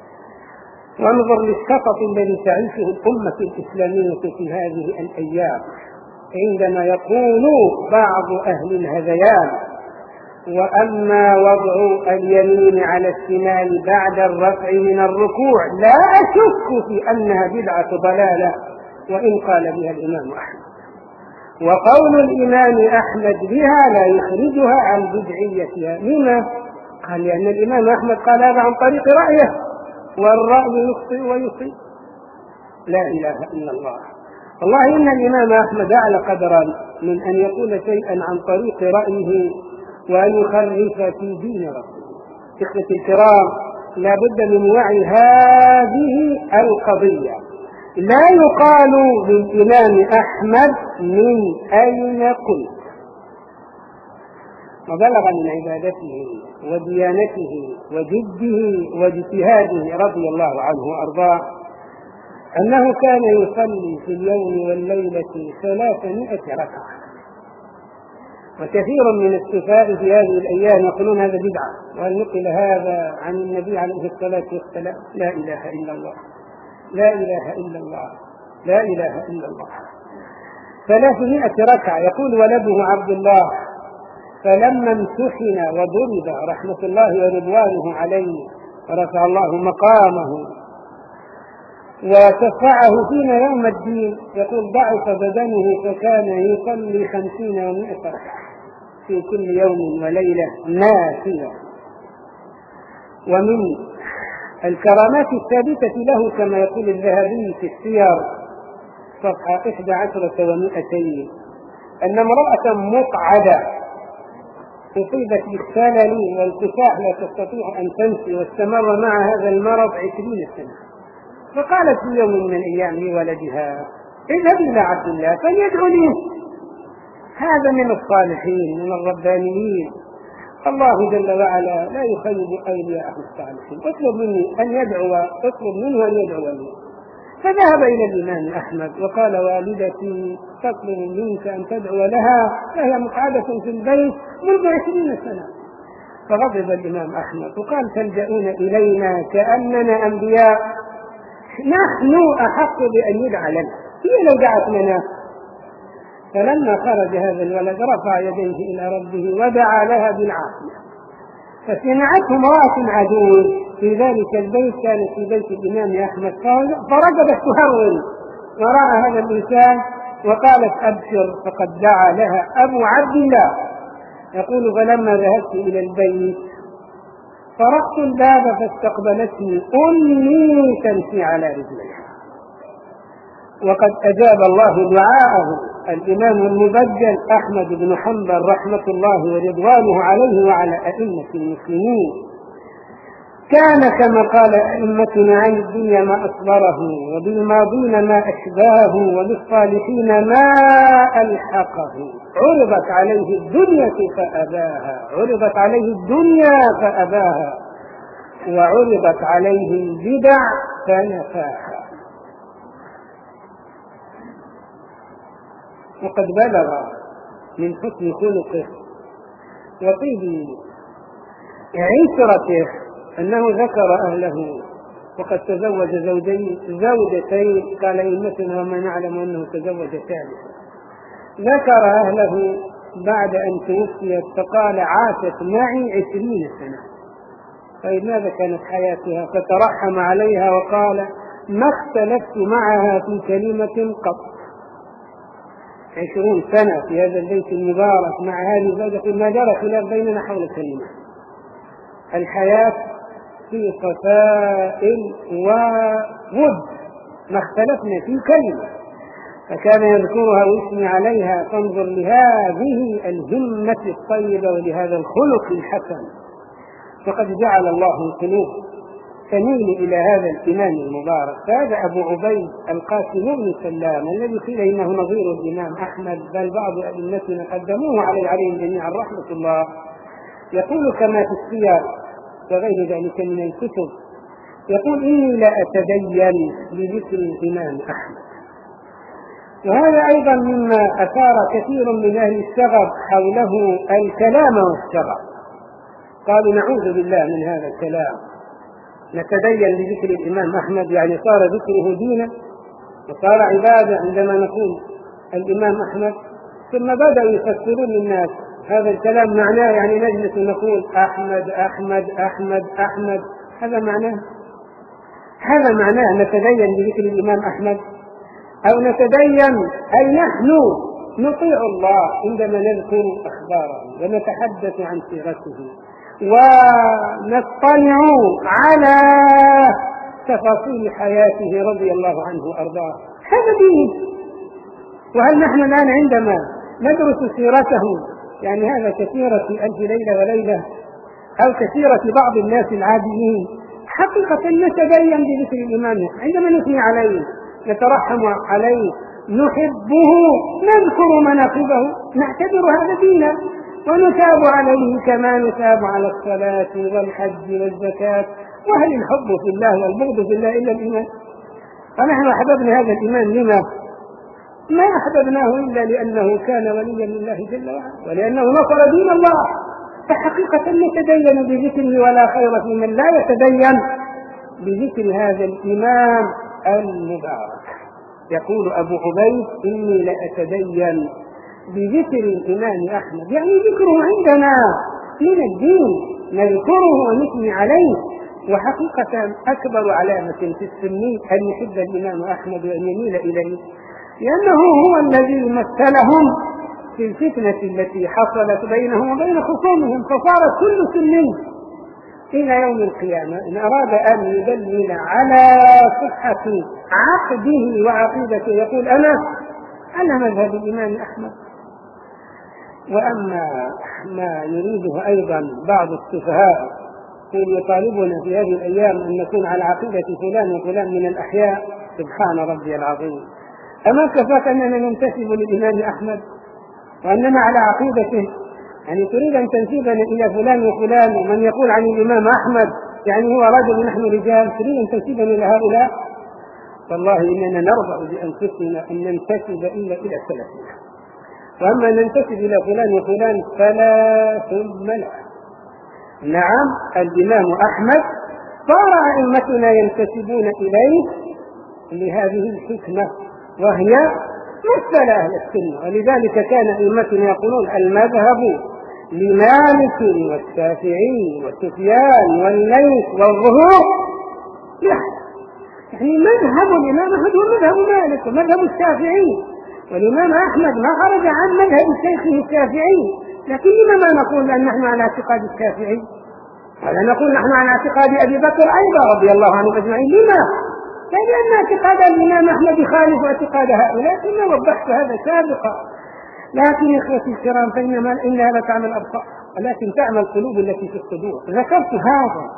وانظر للشطط الذي تعيشه الأمة الإسلامية في هذه الأيام، عندما يقول بعض أهل الهذيان: وأما وضع اليمين على الشمال بعد الرفع من الركوع لا أشك في أنها بدعة ضلالة، وإن قال بها الإمام أحمد. وقول الإمام أحمد بها لا يخرجها عن بدعيتها. لما؟ قال لأن الإمام أحمد قال هذا عن طريق رأيه، والرأي يخطئ ويصيب. لا إله إلا الله. والله إن الإمام أحمد أعلى قدرا من أن يقول شيئا عن طريق رأيه وأن يخرف في دين ربه. إخوتي الكرام، لا بد من وعي هذه القضية. لا يقال للإمام أحمد من أين قلت. وبلغ من عبادته وديانته وجده واجتهاده رضي الله عنه وأرضاه أنه كان يصلي في اليوم والليلة ثلاثمائة ركعة. وكثير من السفهاء في هذه الأيام يقولون هذا بدعة، وهل نقل هذا عن النبي عليه الصلاة والسلام؟ لا إله إلا الله، لا إله إلا الله، لا إله إلا الله. ثلاثمائة ركعة. يقول ولده عبد الله: فلما امتحن وضرب رحمة الله ورضوانه عليه ورفع الله مقامه وتفعه فينا يوم الدين، يقول ضعف بدنه فكان يصلي خمسين ومائة ركعة في كل يوم وليلة نافلة. ومن الكرامات الثابتة له كما يقول الذهبي في السير صفحة إحدى عشرة ومائتين أن امرأة مقعدة أصيبت بالشلل والكفاح لا تستطيع أن تمشي واستمر مع هذا المرض عشرين سنة، فقالت في يوم من الأيام لولدها: اذهب إلى عبد الله فليدعو لي. هذا من الصالحين من الربانيين. الله جل وعلا لا يخيب أولياءه الصالحين. اطلب مني أن يدعو، اطلب منه أن يدعو لي. فذهب إلى الإمام أحمد وقال: والدتي تطلب منك أن تدعو لها، فهي مقعدة في البيت منذ عشرين سنة. فغضب الإمام أحمد وقال: تلجؤون إلينا كأننا أنبياء، نحن أحق بأن يدعى لنا، هي لو دعت لنا. فلما خرج هذا الولد رفع يديه إلى ربه ودعا لها بالعافية، فسمعته امرأة عجوز في ذلك البيت، كانت في بيت الإمام أحمد، فرجبت تهرول وراء هذا الإنسان وقالت: أبشر فقد دعا لها أبو عبد الله. يقول: فلما ذهبت إلى البيت طرقت الباب فاستقبلتني أمي تمشي على رجليها. وقد أجاب الله دعاءه الإمام المبجل أحمد بن حنبل رحمة الله ورضوانه عليه وعلى أئمة المسلمين. كان كما قال أئمتنا عن الدنيا ما أصبره، وبالماضين ما أشباه، وبالصالحين ما ألحقه. عرضت عليه الدنيا فأباها، عرضت عليه الدنيا فأباها، وعرضت عليه البدع فنفاها. وقد بلغ من حسن خلقه وطيب عشرته أنه ذكر أهله وقد تزوج زوجين زوجتين، قال أئمتنا وما نعلم أنه تزوج ثالثا. ذكر أهله بعد أن توفيت فقال عاشت معي عشرين سنة. طيب ماذا كانت حياتها؟ فترحم عليها وقال ما اختلفت معها في كلمة قط. عشرون سنة في هذا البيت المبارك مع هذه الزوجة ما جرى خلاف بيننا حول كلمة. الحياة في صفاء وود، ما اختلفنا في كلمة، فكان يذكرها ويثني عليها. فانظر لهذه الهمة الطيبة ولهذا الخلق الحسن، وقد جعل الله القلوب تميل إلى هذا الإمام المبارك. فهذا أبو عبيد القاسم بن سلام الذي قيل إنه نظير الإمام أحمد، بل بعض أئمتنا قدموه عليه عليهم جميعا رحمة الله. يقول كما في السير وغير ذلك من الكتب، يقول إني لا أتدين بذكر الإمام أحمد. وهذا أيضا مما أثار كثير من أهل الشغب حوله الكلام والشغب، قالوا نعوذ بالله من هذا الكلام، نتدين بذكر الإمام أحمد، يعني صار ذكره دينا وصار عبادة عندما نقول الإمام أحمد. ثم بدأوا يفسرون للناس هذا الكلام معناه يعني نجلس نقول أحمد أحمد أحمد أحمد، هذا معناه هذا معناه نتدين بذكر الإمام أحمد، أو نتدين أي نحن نطيع الله عندما نذكر أخباره ونتحدث عن صيغته ونطلع على تفاصيل حياته رضي الله عنه وأرضاه، هذا دين. وهل نحن الآن عندما ندرس سيرته يعني هذا كثيرة ألف ليلة وليلة أو كثيرة بعض الناس العاديين حقيقة نتدين بذكر الإمام عندما نثني عليه، نترحم عليه، نحبه، نذكر مناقبه، نعتبر هذا دينا ونثاب عليه كما نثاب على الصلاة والحج والزكاة. وهل الحب في الله والبغض في الله إلا الإيمان؟ فنحن أحببنا هذا الإيمان لما؟ ما أحببناه إلا لأنه كان وليا لله جل وعلا ولأنه نصر دين الله. فحقيقة نتدين بذكره ولا خير في من لا يتدين بذكر هذا الإمام المبارك. يقول أبو عبيد إني لأتدين بذكر الإمام أحمد، يعني ذكره عندنا من الدين، نذكره ونثني عليه. وحقيقة أكبر علامة في السني أن يحب الإمام أحمد وأن يميل إليه، لأنه هو الذي مثلهم في الفتنة التي حصلت بينهم وبين خصومهم، فصارت كل سني إلى يوم القيامة إن أراد أن يدلل على صحة عقده وعقيدته يقول أنا أنا مذهب الإمام أحمد. وأما ما يريده أيضا بعض السفهاء يقول يطالبنا في هذه الأيام أن نكون على عقيدة فلان وفلان من الأحياء، سبحان ربي العظيم، أما كفاك أننا ننتسب للإمام أحمد وأننا على عقيدته؟ يعني تريد أن تنسبنا إلى فلان وفلان ومن يقول عن الإمام أحمد يعني هو رجل ونحن رجال، تريد أن تنسبنا إلى هؤلاء؟ والله إننا نرضى بأنفسنا أن ننتسب إلا إلى سلفنا، وأما ننتسب إلى فلان وفلان فلا ثم لا. نعم الإمام أحمد صار أئمتنا ينتسبون إليه لهذه الحكمة وهي مثل أهل السنة، ولذلك كان أئمتنا يقولون المذهب لمالك والشافعي وسفيان والليث والظهور، يعني مذهب الإمام أحمد هو مذهب مالك ومذهب الشافعي، والإمام أحمد ما خرج عن مذهب شيخه الشافعي. لكن لما ما نقول أن نحن على اعتقاد الشافعي ولا نقول نحن على اعتقاد أبي بكر أيضا رضي الله عنه أجمعين؟ لما؟ لأن اعتقاد الإمام أحمد يخالف اعتقاد هؤلاء، كما وضحت هذا سابقا. لكن إخوتي الكرام فإنها إنها لا تعمل الأبصار ولكن تعمل القلوب التي في الصدور. ذكرت هذا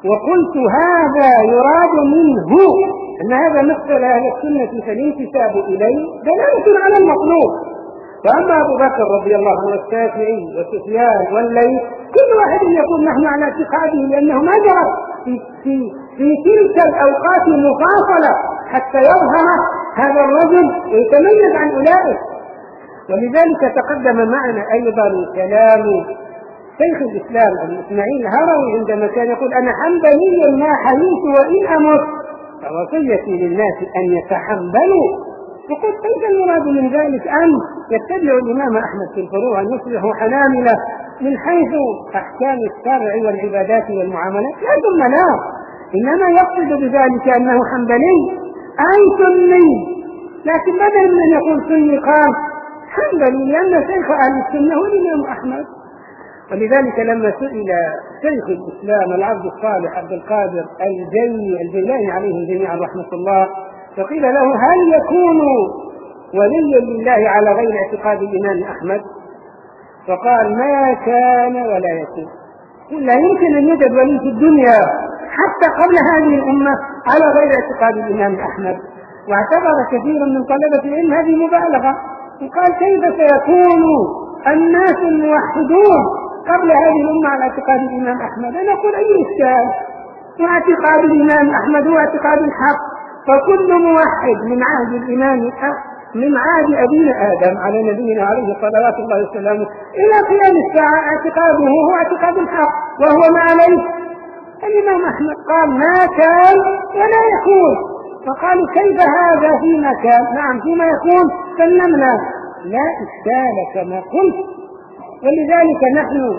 وقلت هذا يراد منه أن هذا مثل أهل السنة فالانتساب إليه دلالة على المطلوب. وأما أبو بكر رضي الله عنه والشافعي وسفيان والليث كل واحد يقول نحن على اعتقاده، لأنه ما جرت في, في, في تلك الأوقات المفاصلة حتى يظهر هذا الرجل ويتميز عن أولئك. ولذلك تقدم معنا أيضا كلام شيخ الإسلام أبي إسماعيل الهروي عندما كان يقول أنا حنبلي ما حييت وإن أمت، فوصيتي للناس أن يتحنبلوا. وقلت كيف المراد من ذلك أن يتبعوا الإمام أحمد في الفروع، أن يصبحوا حناملة من حيث أحكام الشرع والعبادات والمعاملات؟ لا ثم لا، إنما يقصد بذلك أنه حنبلي أي سني، لكن بدل من يقول سني قال حنبلي، لأن شيخ أهل السنة هو الإمام أحمد. ولذلك لما سئل شيخ الإسلام العبد الصالح عبد القادر الجيلاني الجيلاني عليه جميعا رحمة الله، فقيل له هل يكون وليا لله على غير اعتقاد الإمام أحمد؟ فقال ما كان ولا يكون. لا يمكن أن يوجد ولي في الدنيا حتى قبل هذه الأمة على غير اعتقاد الإمام أحمد. واعتبر كثير من طلبة العلم هذه مبالغة، وقال كيف سيكون الناس الموحدون قبل هذه الأمة على اعتقاد الإمام أحمد؟ أنا أقول أي إشكال، واعتقاد الإمام أحمد هو اعتقاد الحق، فكل موحد من عهد الإمام من عهد أبينا آدم على نبينا عليه صلوات الله وسلامه إلى قيام الساعة اعتقاده هو اعتقاد الحق، وهو ما عليه الإمام أحمد. قال ما كان ولا يكون، فقالوا كيف هذا فيما كان؟ نعم فيما يكون سلمنا، لا إشكال كما قلت. ولذلك نحن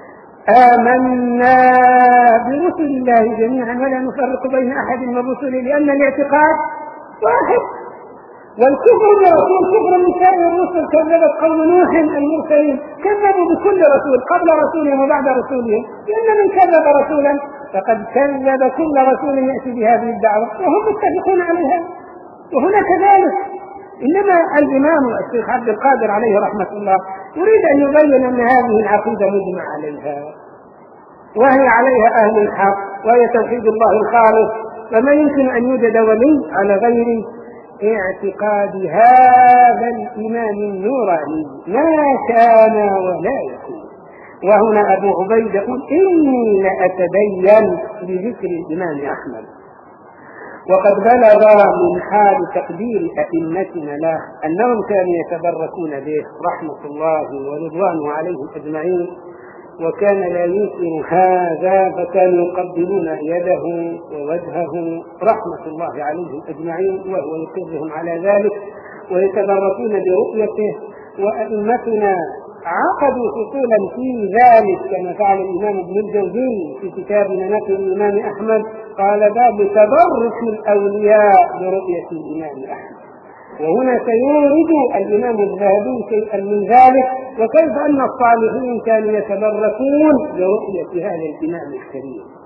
آمنا برسل الله جميعا ولا نفرق بين أحد من رسله، لأن الاعتقاد واحد. والكفر برسول كفر من سائر الرسل، كذبت قوم نوح المرسلين، كذبوا بكل رسول قبل رسولهم وبعد رسولهم، لأن من كذب رسولا فقد كذب كل رسول يأتي بهذه الدعوة وهم متفقون عليها. وهنا كذلك، إنما الإمام الشيخ عبد القادر عليه رحمة الله يريد أن يبين أن هذه العقيدة مجمع عليها، وهي عليها أهل الحق، وهي توحيد الله الخالص، فما يمكن أن يوجد ولي على غير اعتقاد هذا الإمام النوراني ما كان ولا يكون. وهنا أبو عبيد يقول إني لأتبين بذكر الإمام أحمد، وقد بلغ من حال تقدير أئمتنا له أنهم كانوا يتبركون به رحمة الله ورضوانه عليهم أجمعين، وكان لا ينكر هذا، فكانوا يقبلون يده ووجهه رحمة الله عليهم أجمعين، وهو يقرهم على ذلك ويتبركون برؤيته. وأئمتنا عقدوا فصولا في ذلك كما فعل الإمام ابن الجوزي في كتاب مناقب الإمام أحمد، قال باب تبرك الأولياء برؤية الإمام أحمد. وهنا سيورد الإمام الذهبي شيئا من ذلك، وكيف أن الصالحين كانوا يتبركون برؤية هذا الإمام الكريم.